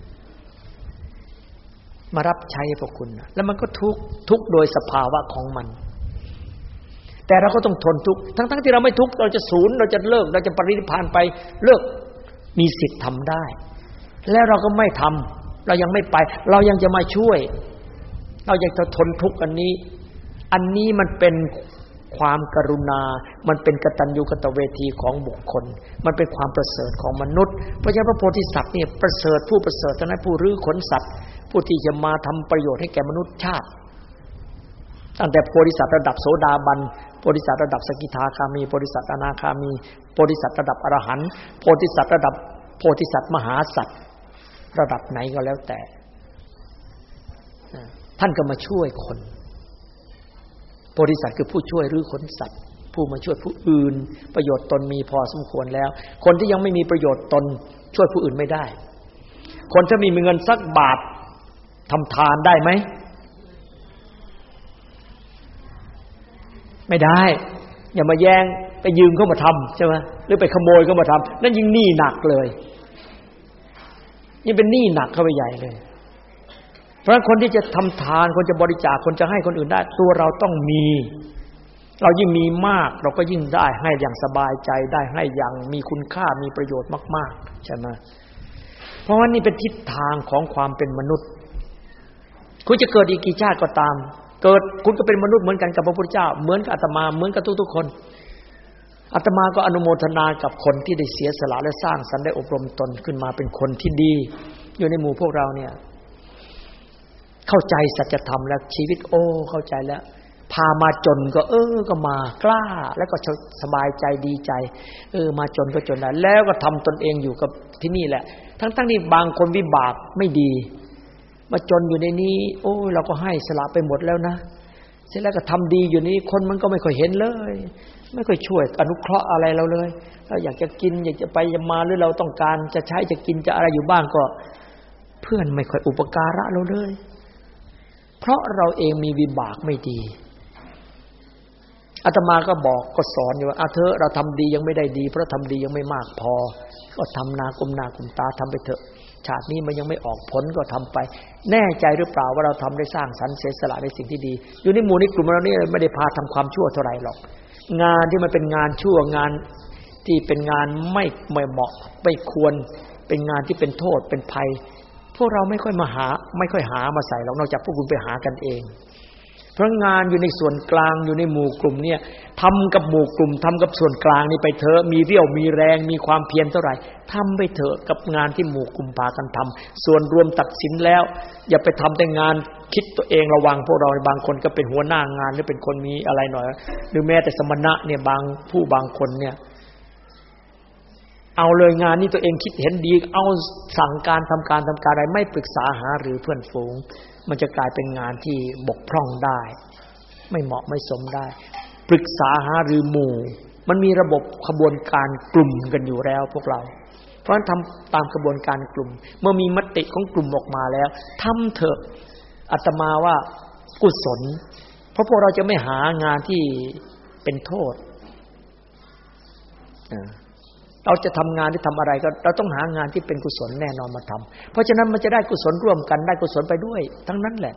มารับใช้พวกคุณนะแล้วมันก็ทุกข์โดยสภาวะของมันแต่เราก็ต้องทนทุกข์ทั้งที่เราไม่ทุกข์เราจะศูนย์เราจะเลิกเราจะปรินิพพานไปเลิกมีสิทธิ์ทำได้แล้วเราก็ไม่ทำเรายังไม่ไปเรายังจะมาช่วยเราอยากจะทนทุกข์อันนี้มันเป็นความกรุณามันเป็นกตัญญูกตเวทีของบุคคลมันเป็นความประเสริฐของมนุษย์เพราะฉะนั้นพระโพธิสัตว์เนี่ยประเสริฐผู้ประเสริฐเท่านั้นผู้รื้อขนสัตว์ผู้ที่จะมาทำประโยชน์ให้แก่มนุษย์ชาติตั้งแต่โพธิสัตว์ระดับโสดาบันโพธิสัตว์ระดับสกิทาคามีโพธิสัตว์อนาคามีโพธิสัตว์ระดับอรหันต์โพธิสัตว์ระดับโพธิสัตว์มหาสัตว์ระดับไหนก็แล้วแต่ท่านก็มาช่วยคนโพธิสัตว์คือผู้ช่วยรื้อขนสัตว์ผู้มาช่วยผู้อื่นประโยชน์ตนมีพอสมควรแล้วคนที่ยังไม่มีประโยชน์ตนช่วยผู้อื่นไม่ได้คนถ้ามีเงินสักบาททำทานได้ไหมไม่ได้อย่ามาแย่งไปยืมเข้ามาทำใช่ไหมหรือไปขโมยเข้ามาทำนั่นยิ่งหนี้หนักเลยนี่เป็นหนี้หนักเข้าไปใหญ่เลยเพราะคนที่จะทำทานคนจะบริจาคคนจะให้คนอื่นได้ตัวเราต้องมีเรายิ่งมีมากเราก็ยิ่งได้ให้อย่างสบายใจได้ให้อย่างมีคุณค่ามีประโยชน์มากๆใช่ไหมเพราะว่านี่เป็นทิศทางของความเป็นมนุษย์คุณจะเกิดอีกกี่ชาติก็ตามเกิดคุณก็เป็นมนุษย์เหมือนกันกับพระพุทธเจ้าเหมือนกับอาตมาเหมือนกับทุกๆคนอาตมาก็อนุโมทนากับคนที่ได้เสียสละและสร้างสรรค์ได้อบรมตนขึ้นมาเป็นคนที่ดีอยู่ในหมู่พวกเราเนี่ยเข้าใจสัจธรรมแล้วชีวิตเข้าใจแล้วพามาจนก็ก็มากล้าแล้วก็สบายใจดีใจมาจนก็จนได้แล้วก็ทำตนเองอยู่กับที่นี่แหละทั้งๆนี่บางคนวิบากไม่ดีมาจนอยู่ในนี้เราก็ให้สละไปหมดแล้วนะเสร็จแล้วก็ทำดีอยู่นี้คนมันก็ไม่ค่อยเห็นเลยไม่ค่อยช่วยอนุเคราะห์อะไรเราเลยเราอยากจะกินอยากจะไปจะมาหรือเราต้องการจะใช้จะกินจะอะไรอยู่บ้างก็เพื่อนไม่ค่อยอุปการะเราเลยเพราะเราเองมีวิบากไม่ดีอาตมาก็บอกก็สอนอยู่ว่าเถอะเราทำดียังไม่ได้ดีเพราะทำดียังไม่มากพอก็ทำหน้าก้มหน้าก้มตาทำไปเถอะชาตินี้มันยังไม่ออกผลก็ทำไปแน่ใจหรือเปล่าว่าเราทำได้สร้างสรรค์เสียสละในสิ่งที่ดีอยู่ในหมู่ในกลุ่มเรานี่ไม่ได้พาทำความชั่วเท่าไหร่หรอกงานที่มันเป็นงานชั่วงานที่เป็นงานไม่เหมาะไม่ควรเป็นงานที่เป็นโทษเป็นภัยพวกเราไม่ค่อยหามาใส่หรอกนอกจากพวกคุณไปหากันเองเพราะงานอยู่ในส่วนกลางอยู่ในหมู่กลุ่มเนี่ยทำกับหมู่กลุ่มทำกับส่วนกลางนี่ไปเถอะมีเรี่ยวมีแรงมีความเพียรเท่าไหร่ทำไปเถอะกับงานที่หมู่กลุ่มพากันทำส่วนรวมตัดสินแล้วอย่าไปทำแต่งานคิดตัวเองระวังพวกเราบางคนก็เป็นหัวหน้างานหรือเป็นคนมีอะไรหน่อยหรือแม้แต่สมณะเนี่ยบางคนเนี่ยเอาเลยงานนี้ตัวเองคิดเห็นดีเอาสั่งการทำการอะไรไม่ปรึกษาหาหรือเพื่อนฝูงมันจะกลายเป็นงานที่บกพร่องได้ไม่เหมาะไม่สมได้ปรึกษาหาหรือหมู่มันมีระบบขบวนการกลุ่มกันอยู่แล้วพวกเราเพราะฉะนั้นทำตามกระบวนการกลุ่มเมื่อมีมติของกลุ่มออกมาแล้วทำเถอะอาตมาว่ากุศลเพราะพวกเราจะไม่หางานที่เป็นโทษเราจะทำงานที่ทำอะไรก็เราต้องหางานที่เป็นกุศลแน่นอนมาทำเพราะฉะนั้นมันจะได้กุศลร่วมกันได้กุศลไปด้วยทั้งนั้นแหละ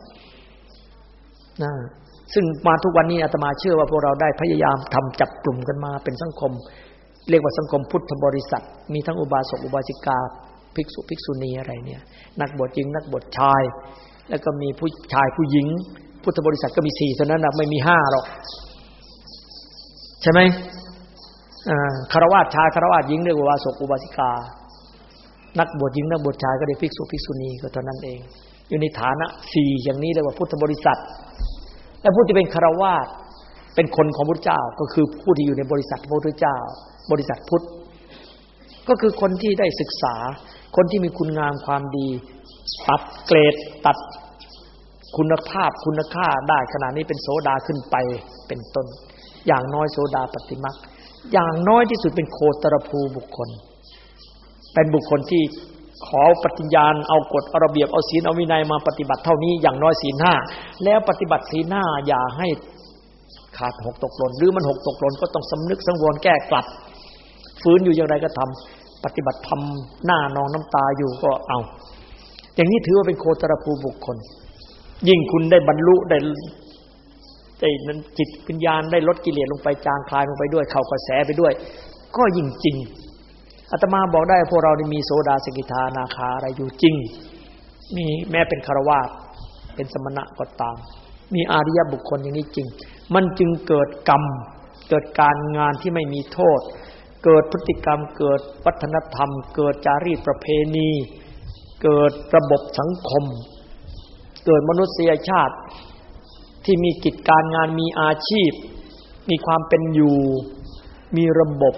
ซึ่งมาทุกวันนี้อาตมาเชื่อว่าพวกเราได้พยายามทำจับกลุ่มกันมาเป็นสังคมเรียกว่าสังคมพุทธบริษัทมีทั้งอุบาสกอุบาสิกาภิกษุภิกษุณีอะไรเนี่ยนักบวชหญิงนักบวชชายแล้วก็มีผู้ชายผู้หญิงพุทธบริษัทก็มี4เท่านั้นนะไม่มี5หรอกใช่ไหมคฤหัสถ์ชายคฤหัสถ์หญิงเรียกว่าอุบาสกอุบาสิกานักบวชหญิงนักบวชชายก็เรียกภิกษุภิกษุณีก็เท่านั้นเองอยู่ในฐานะ4อย่างนี้เรียกว่าพุทธบริษัทและผู้ที่เป็นคฤหัสถ์เป็นคนของพระพุทธเจ้าก็คือผู้ที่อยู่ในบริษัทพระพุทธเจ้าบริษัทพุทธก็คือคนที่ได้ศึกษาคนที่มีคุณงามความดีตัดเกรดตัดคุณภาพคุณค่าได้ขนาดนี้เป็นโสดาขึ้นไปเป็นต้นอย่างน้อยโสดาปฏิมรรคอย่างน้อยที่สุดเป็นโคตรภูบุคคลเป็นบุคคลที่ขอปฏิญาณเอากฎเอาระเบียบเอาศีลเอาวินัยมาปฏิบัติเท่านี้อย่างน้อยศีล5แล้วปฏิบัติศีล5อย่าให้ขาดหกตกหล่นหรือมันหกตกหล่นก็ต้องสำนึกสังวรแก้กลับฟื้นอยู่อย่างไรก็ทำปฏิบัติทำหน้านองน้ำตาอยู่ก็เอาอย่างนี้ถือว่าเป็นโคตรภูบุคคลยิ่งคุณได้บรรลุได้นั้นจิตวิญญาณได้ลดกิเลสลงไปจางคลายลงไปด้วยเข้ากระแสไปด้วยก็ยิ่งจริงอาตมาบอกได้พวกเรานี่มีโสดาสกิทาอนาคาอะไรอยู่จริงมีแม้เป็นฆราวาสเป็นสมณะก็ตามมีอาริยบุคคลอย่างนี้จริงมันจึงเกิดกรรมเกิดการงานที่ไม่มีโทษเกิดพฤติกรรมเกิดวัฒนธรรมเกิดจารีตประเพณีเกิดระบบสังคมเกิดมนุษยชาติที่มีกิจการงานมีอาชีพมีความเป็นอยู่มีระบบ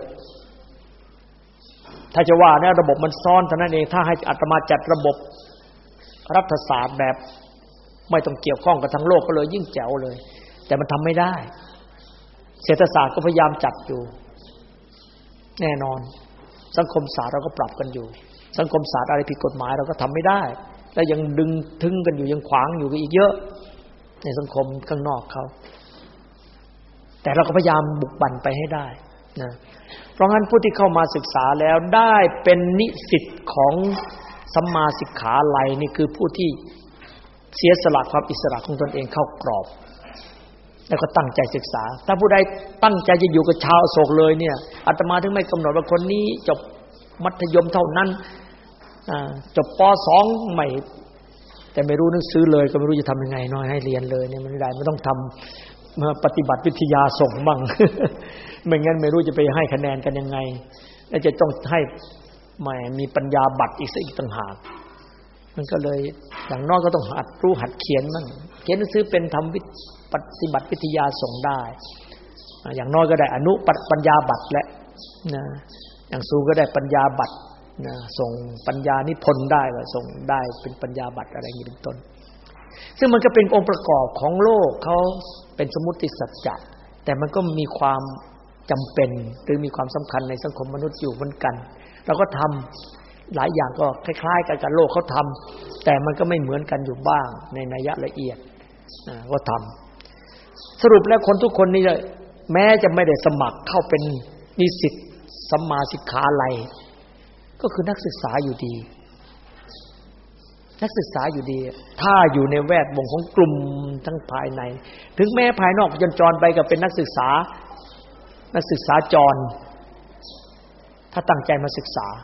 ถ้าจะว่าเนี่ยระบบมันซ้อนเท่านั้นเองถ้าให้อาตมาจัดระบบรัฐศาสตร์แบบไม่ต้องเกี่ยวข้องกับทั้งโลกก็เลยยิ่งแจ๋วเลยแต่มันทำไม่ได้เศรษฐศาสตร์ก็พยายามจัดอยู่แน่นอนสังคมศาสตร์เราก็ปรับกันอยู่สังคมศาสตร์อะไรผิดกฎหมายเราก็ทำไม่ได้แล้วยังดึงทึงกันอยู่ยังขวางอยู่อีกเยอะในสังคมข้างนอกเขาแต่เราก็พยายามบุกบั่นไปให้ได้นะเพราะงั้นผู้ที่เข้ามาศึกษาแล้วได้เป็นนิสิตของสัมมาสิกขาลัยนี่คือผู้ที่เสียสละความอิสระของตนเองเข้ากรอบแล้วก็ตั้งใจศึกษาถ้าผู้ใดตั้งใจจะอยู่กับชาวอโศกเลยเนี่ยอาตมาถึงไม่กำหนดว่าคนนี้จบมัธยมเท่านั้นจบป.2 ไม่แต่ไม่รู้หนังสือเลยก็ไม่รู้จะทำยังไงน้อยให้เรียนเลยเนี่ยมันไม่ได้ไม่ต้องทำมาปฏิบัติวิทยาส่งบ้าง ไม่งั้นไม่รู้จะไปให้คะแนนกันยังไงแล้วจะต้องให้มีปัญญาบัตรอีกสักต่างหากมันก็เลยอย่างน้อยก็ต้องหัดรู้หัดเขียนบ้างเขียนหนังสือเป็นทำปฏิบัติวิทยาส่งได้อย่างน้อยก็ได้อนุปัญญาบัตรและนะอย่างสูงก็ได้ปัญญาบัตรนะส่งปัญญานิพนธ์ได้ก็ส่งได้เป็นปัญญาบัตรอะไรอย่างนี้เป็นต้นซึ่งมันก็เป็นองค์ประกอบของโลกเขาเป็นสมมุติสัจจะแต่มันก็มีความจำเป็นหรือมีความสำคัญในสังคมมนุษย์อยู่เหมือนกันเราก็ทำหลายอย่างก็คล้ายๆกันกับโลกเขาทำแต่มันก็ไม่เหมือนกันอยู่บ้างในนัยละเอียดก็ทำสรุปแล้วคนทุกคนนี่แม้จะไม่ได้สมัครเข้าเป็นนิสิตสัมมาสิกขาลัยก็คือนักศึกษาอยู่ดีนักศึกษาอยู่ดีถ้าอยู่ในแวดวงของกลุ่มทั้งภายในถึงแม้ภายนอกจรไปก็เป็นนักศึกษาจรถ้าตั้งใจมาศึกษา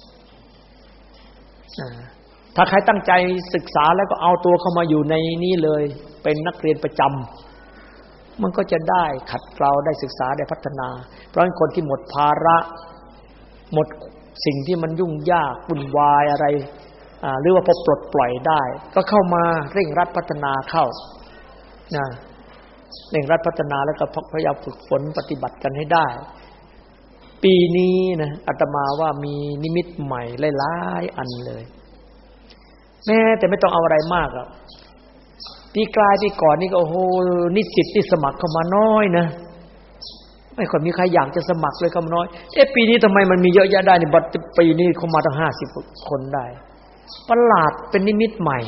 ถ้าใครตั้งใจศึกษาแล้วก็เอาตัวเข้ามาอยู่ในนี้เลยเป็นนักเรียนประจำมันก็จะได้ขัดเกลาได้ศึกษาได้พัฒนาเพราะฉะนั้นคนที่หมดภาระหมดสิ่งที่มันยุ่งยากวุ่นวายอะไรหรือว่าพอปลดปล่อยได้ก็เข้ามาเร่งรัดพัฒนาเข้านะเร่งรัดพัฒนาแล้วก็พยายามฝึกฝนปฏิบัติกันให้ได้ปีนี้นะอาตมาว่ามีนิมิตใหม่หลายๆอันเลยแม้แต่ไม่ต้องเอาอะไรมากอ่ะปีกลายปีก่อนนี่ก็โอ้โหนิสิตที่สมัครเข้ามาน้อยนะไม่ค่อยมีใครอยากจะสมัครเลยเข้ามาน้อยปีนี้ทำไมมันมีเยอะแยะได้นี่บัดปีนี้เข้ามาตั้ง50คนได้ประหลาดเป็นนิมิตใหม่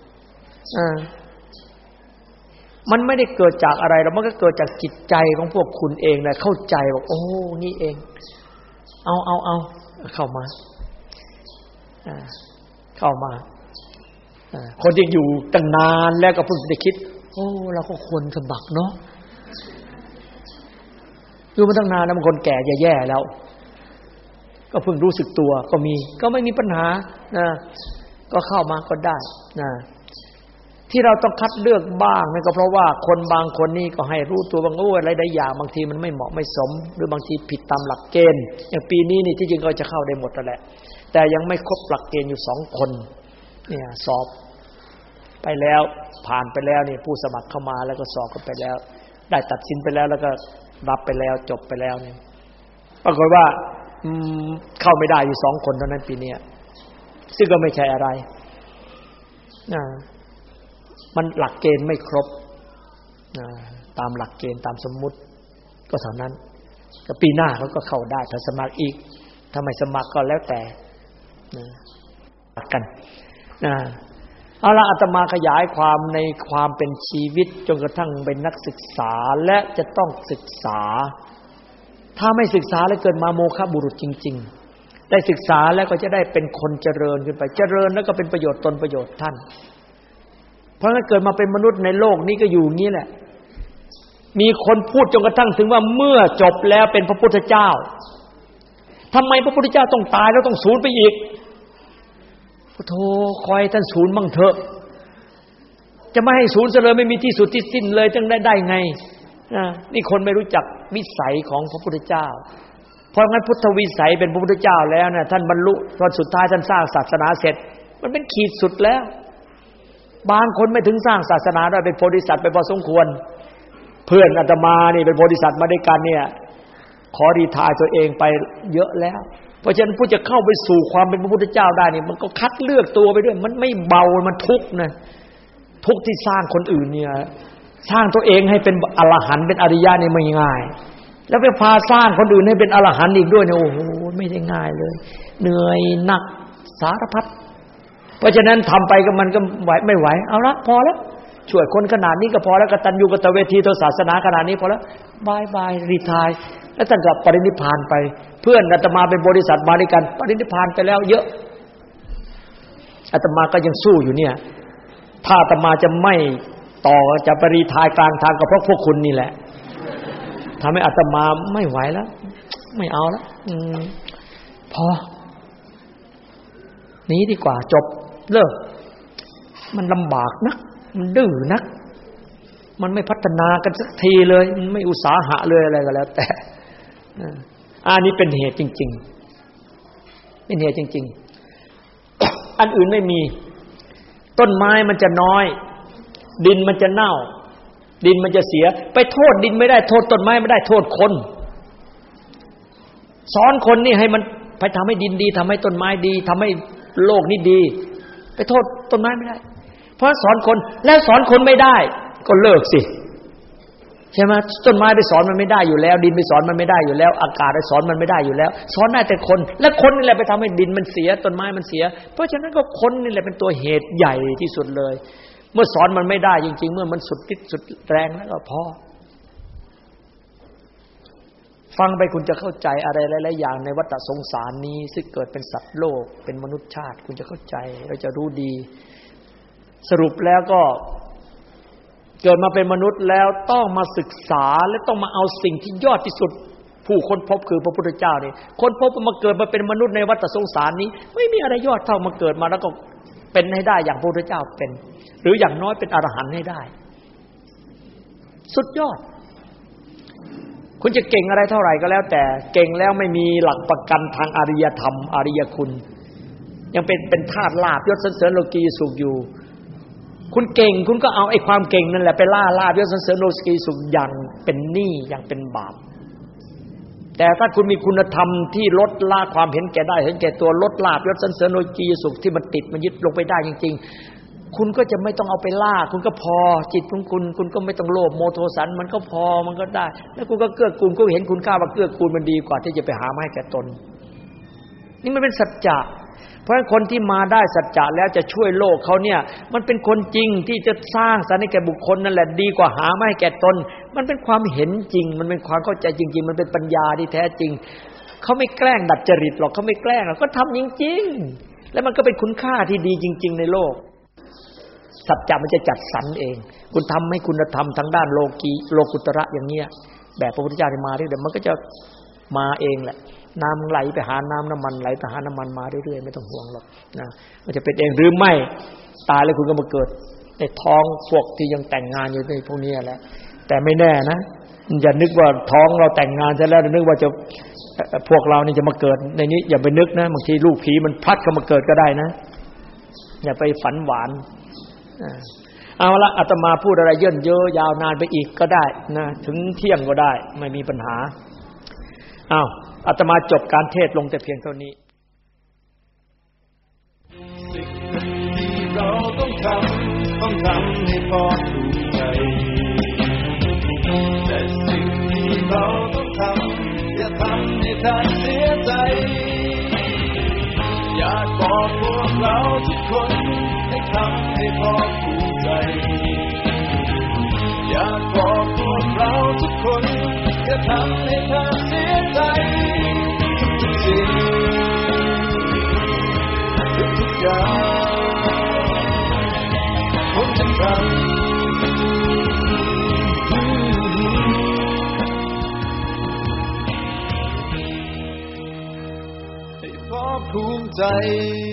มันไม่ได้เกิดจากอะไรหรอกมันก็เกิดจากจิตใจของพวกคุณเองแหละเข้าใจว่าโอ้นี่เองเอาเข้ามาคนที่อยู่ตั้งนานแล้วก็เพิ่งได้คิดโอ้เราก็ควรสมัครเนาะอยู่มาตั้งนานแล้วบางคนแก่แย่ๆแล้วก็เพิ่งรู้สึกตัวก็ไม่มีปัญหานะก็เข้ามาก็ได้นะที่เราต้องคัดเลือกบ้างนั่นก็เพราะว่าคนบางคนนี่ก็ให้รู้ตัวบางอะไรได้อย่างบางทีมันไม่เหมาะไม่สมหรือบางทีผิดตามหลักเกณฑ์อย่างปีนี้นี่ที่จริงก็จะเข้าได้หมดนั่นแหละแต่ยังไม่ครบหลักเกณฑ์อยู่2คนเนี่ยสอบไปแล้วผ่านไปแล้วนี่ผู้สมัครเข้ามาแล้วก็สอบกันไปแล้วได้ตัดสินไปแล้วแล้วก็รับไปแล้วจบไปแล้วนี่ปรากฏว่าเข้าไม่ได้อยู่2คนเท่านั้นปีนี้ซึ่งก็ไม่ใช่อะไรมันหลักเกณฑ์ไม่ครบตามหลักเกณฑ์ตามสมมุติก็เท่านั้นก็ปีหน้าเขาก็เข้าได้ถ้าสมัครอีกถ้าไม่สมัครก็แล้วแต่กันเอาละอาตมาขยายความในความเป็นชีวิตจนกระทั่งเป็นนักศึกษาและจะต้องศึกษาถ้าไม่ศึกษาแล้วเกิดมาโมฆะบุรุษจริงๆได้ศึกษาแล้วก็จะได้เป็นคนเจริญขึ้นไปเจริญแล้วก็เป็นประโยชน์ตนประโยชน์ท่านเพราะงั้นเกิดมาเป็นมนุษย์ในโลกนี้ก็อยู่อย่างนี้แหละมีคนพูดจนกระทั่งถึงว่าเมื่อจบแล้วเป็นพระพุทธเจ้าทำไมพระพุทธเจ้าต้องตายแล้วต้องสูญไปอีกพุทโธคอยท่านสูญบ้างเถอะจะไม่ให้สูญเสียเลยไม่มีที่สุดที่สิ้นเลยจังได้ไงนี่คนไม่รู้จักวิสัยของพระพุทธเจ้าเพราะงั้นพุทธวิสัยเป็นพระพุทธเจ้าแล้วนะท่านบรรลุตอนสุดท้ายท่านสร้างศาสนาเสร็จมันเป็นขีดสุดแล้วบางคนไม่ถึงสร้างศาสนาได้เป็นโพธิสัตว์ไปพอสมควรเพื่อนอาตมานี่เป็นโพธิสัตว์มาด้วยกันเนี่ยขอรีไทร์ตัวเองไปเยอะแล้วเพราะฉะนั้นผู้จะเข้าไปสู่ความเป็นพระพุทธเจ้าได้นี่มันก็คัดเลือกตัวไปด้วยมันไม่เบามันทุกข์นะทุกข์ที่สร้างคนอื่นเนี่ยสร้างตัวเองให้เป็นอรหันต์เป็นอริยะนี่ไม่ง่ายแล้วไปพาสร้างคนอื่นให้เป็นอรหันต์อีกด้วยเนี่ยโอ้โหไม่ได้ง่ายเลยเหนื่อยหนักสารพัดเพราะฉะนั้นทำไปก็มันก็ไหวไม่ไหวเอาละพอแล้วช่วยคนขนาดนี้ก็พอแล้วกตัญญูกตเวทีต่อศาสนาขนาดนี้พอแล้วบายรีไทร์แล้วท่านก็ปรินิพพานไปเพื่อนอาตมาเป็นบริษัทมาด้วยกันปรินิพพานไปแล้วเยอะอาตมาก็ยังสู้อยู่เนี่ยถ้าอาตมาจะไม่ต่อจะปริไทร์กลางทางก็เพราะพวกคุณนี่แหละทำให้อาตมาไม่ไหวแล้วไม่เอาแล้วพอหนีดีกว่าจบเลิกมันลำบากนักมันดื้อนักมันไม่พัฒนากันสักทีเลยมันไม่อุตสาหะเลยอะไรก็แล้วแต่อันนี้เป็นเหตุจริงๆเป็นเหตุจริงๆอันอื่นไม่มีต้นไม้มันจะน้อยดินมันจะเน่าดินมันจะเสียไปโทษดินไม่ได้โทษต้นไม้ไม่ได้โทษคนสอนคนนี่ให้มันไปทำให้ดินดีทำให้ต้นไม้ดีทำให้โลกนี้ดีไปโทษต้นไม้ไม่ได้เพราะสอนคนแล้วสอนคนไม่ได้ก็เลิกสิใช่ไหมต้นไม้ไปสอนมันไม่ได้อยู่แล้วดินไปสอนมันไม่ได้อยู่แล้วอากาศไปสอนมันไม่ได้อยู่แล้วสอนได้แต่คนและคนนี่แหละไปทำให้ดินมันเสียต้นไม้มันเสียเพราะฉะนั้นก็คนนี่แหละเป็นตัวเหตุใหญ่ที่สุดเลยเมื่อสอนมันไม่ได้จริงๆเมื่อมันสุดฤทธิ์สุดแรงแล้วก็พอฟังไปคุณจะเข้าใจอะไรหลายๆอย่างในวัฏสงสารนี้ซึ่งเกิดเป็นสัตว์โลกเป็นมนุษยชาติคุณจะเข้าใจเราจะรู้ดีสรุปแล้วก็เกิดมาเป็นมนุษย์แล้วต้องมาศึกษาและต้องมาเอาสิ่งที่ยอดที่สุดผู้ค้นพบคือพระพุทธเจ้านี่ค้นพบมาเกิดมาเป็นมนุษย์ในวัฏสงสารนี้ไม่มีอะไรยอดเท่ามาเกิดมาแล้วก็เป็นให้ได้อย่างพระพุทธเจ้าเป็นหรืออย่างน้อยเป็นอรหันต์ให้ได้สุดยอดคุณจะเก่งอะไรเท่าไหร่ก็แล้วแต่เก่งแล้วไม่มีหลักประกันทางอริยธรรมอริยคุณยังเป็นธาตุลาภยศสรรเสริญโลกีสุขอยู่คุณเก่งคุณก็เอาไอ้ความเก่งนั่นแหละไปล่าลาภยศสรรเสริญโลกีสุขอย่างเป็นหนี้อย่างเป็นบาปแต่ถ้าคุณมีคุณธรรมที่ลดละความเห็นแก่ได้เห็นแก่ตัวลดลาภยศสรรเสริญโลกีสุขที่มันติดมันยึดลงไปได้จริงๆคุณก็จะไม่ต้องเอาไปล่าคุณก็พอจิตของคุณก็ไม่ต้องโลภโมโทสันมันก็พอมันก็ได้แล้วคุณก็เกื้อกูลก็เห็นคุณค่าว่าเกื้อกูลมันดีกว่าที่จะไปหามาให้แก่ตนนี่มันเป็นสัจจะเพราะฉะนั้นคนที่มาได้สัจจะแล้วจะช่วยโลกเขาเนี่ยมันเป็นคนจริงที่จะสร้างสรรค์ให้แก่บุคคลนั่นแหละดีกว่าหามาให้แก่ตนมันเป็นความเห็นจริงมันเป็นความเข้าใจจริงๆมันเป็นปัญญาที่แท้จริงเขาไม่แกล้งดัดจริตหรอกเขาไม่แกล้งหรอกก็ทำจริงๆแล้วมันก็เป็นคุณค่าที่ดีจริงๆในโลกสัจจะมันจะจัดสรรเองคุณทำให้คุณธรรมทางด้านโลกุตระอย่างเงี้ยแบบพระพุทธเจ้าที่มาเรื่อยๆมันก็จะมาเองแหละน้ำไหลไปหาน้ำน้ำมันไหลไปหาน้ำมันมาเรื่อยๆไม่ต้องห่วงหรอกนะมันจะเป็นเองหรือไม่ตายแล้วคุณก็มาเกิดไอ้ท้องพวกที่ยังแต่งงานอยู่ในพวกนี้แหละแต่ไม่แน่นะอย่านึกว่าท้องเราแต่งงานซะแล้วนึกว่าจะพวกเรานี่จะมาเกิดในนี้อย่าไปนึกนะบางทีลูกผีมันพลัดเข้ามาเกิดก็ได้นะอย่าไปฝันหวานเอาละอาตมาพูดอะไรเยินเยอะยาวนานไปอีกก็ได้นะถึงเที่ยงก็ได้ไม่มีปัญหาอาตมาจบการเทศน์ลงแต่เพียงเท่านี้สิ่งที่เราต้องทำให้พอถูกใจแต่สิ่งที่เราต้องทำอย่าทำให้ท่านเสียใจอยากบอกพวกเราทุกคนให้ทำให้พอถูกใจอยากบอกพวกเราทุกคนอย่าทำให้ท่านเสียใจทุกสิ่งทุกอย่างผมจะทำให้พอภูมิใจ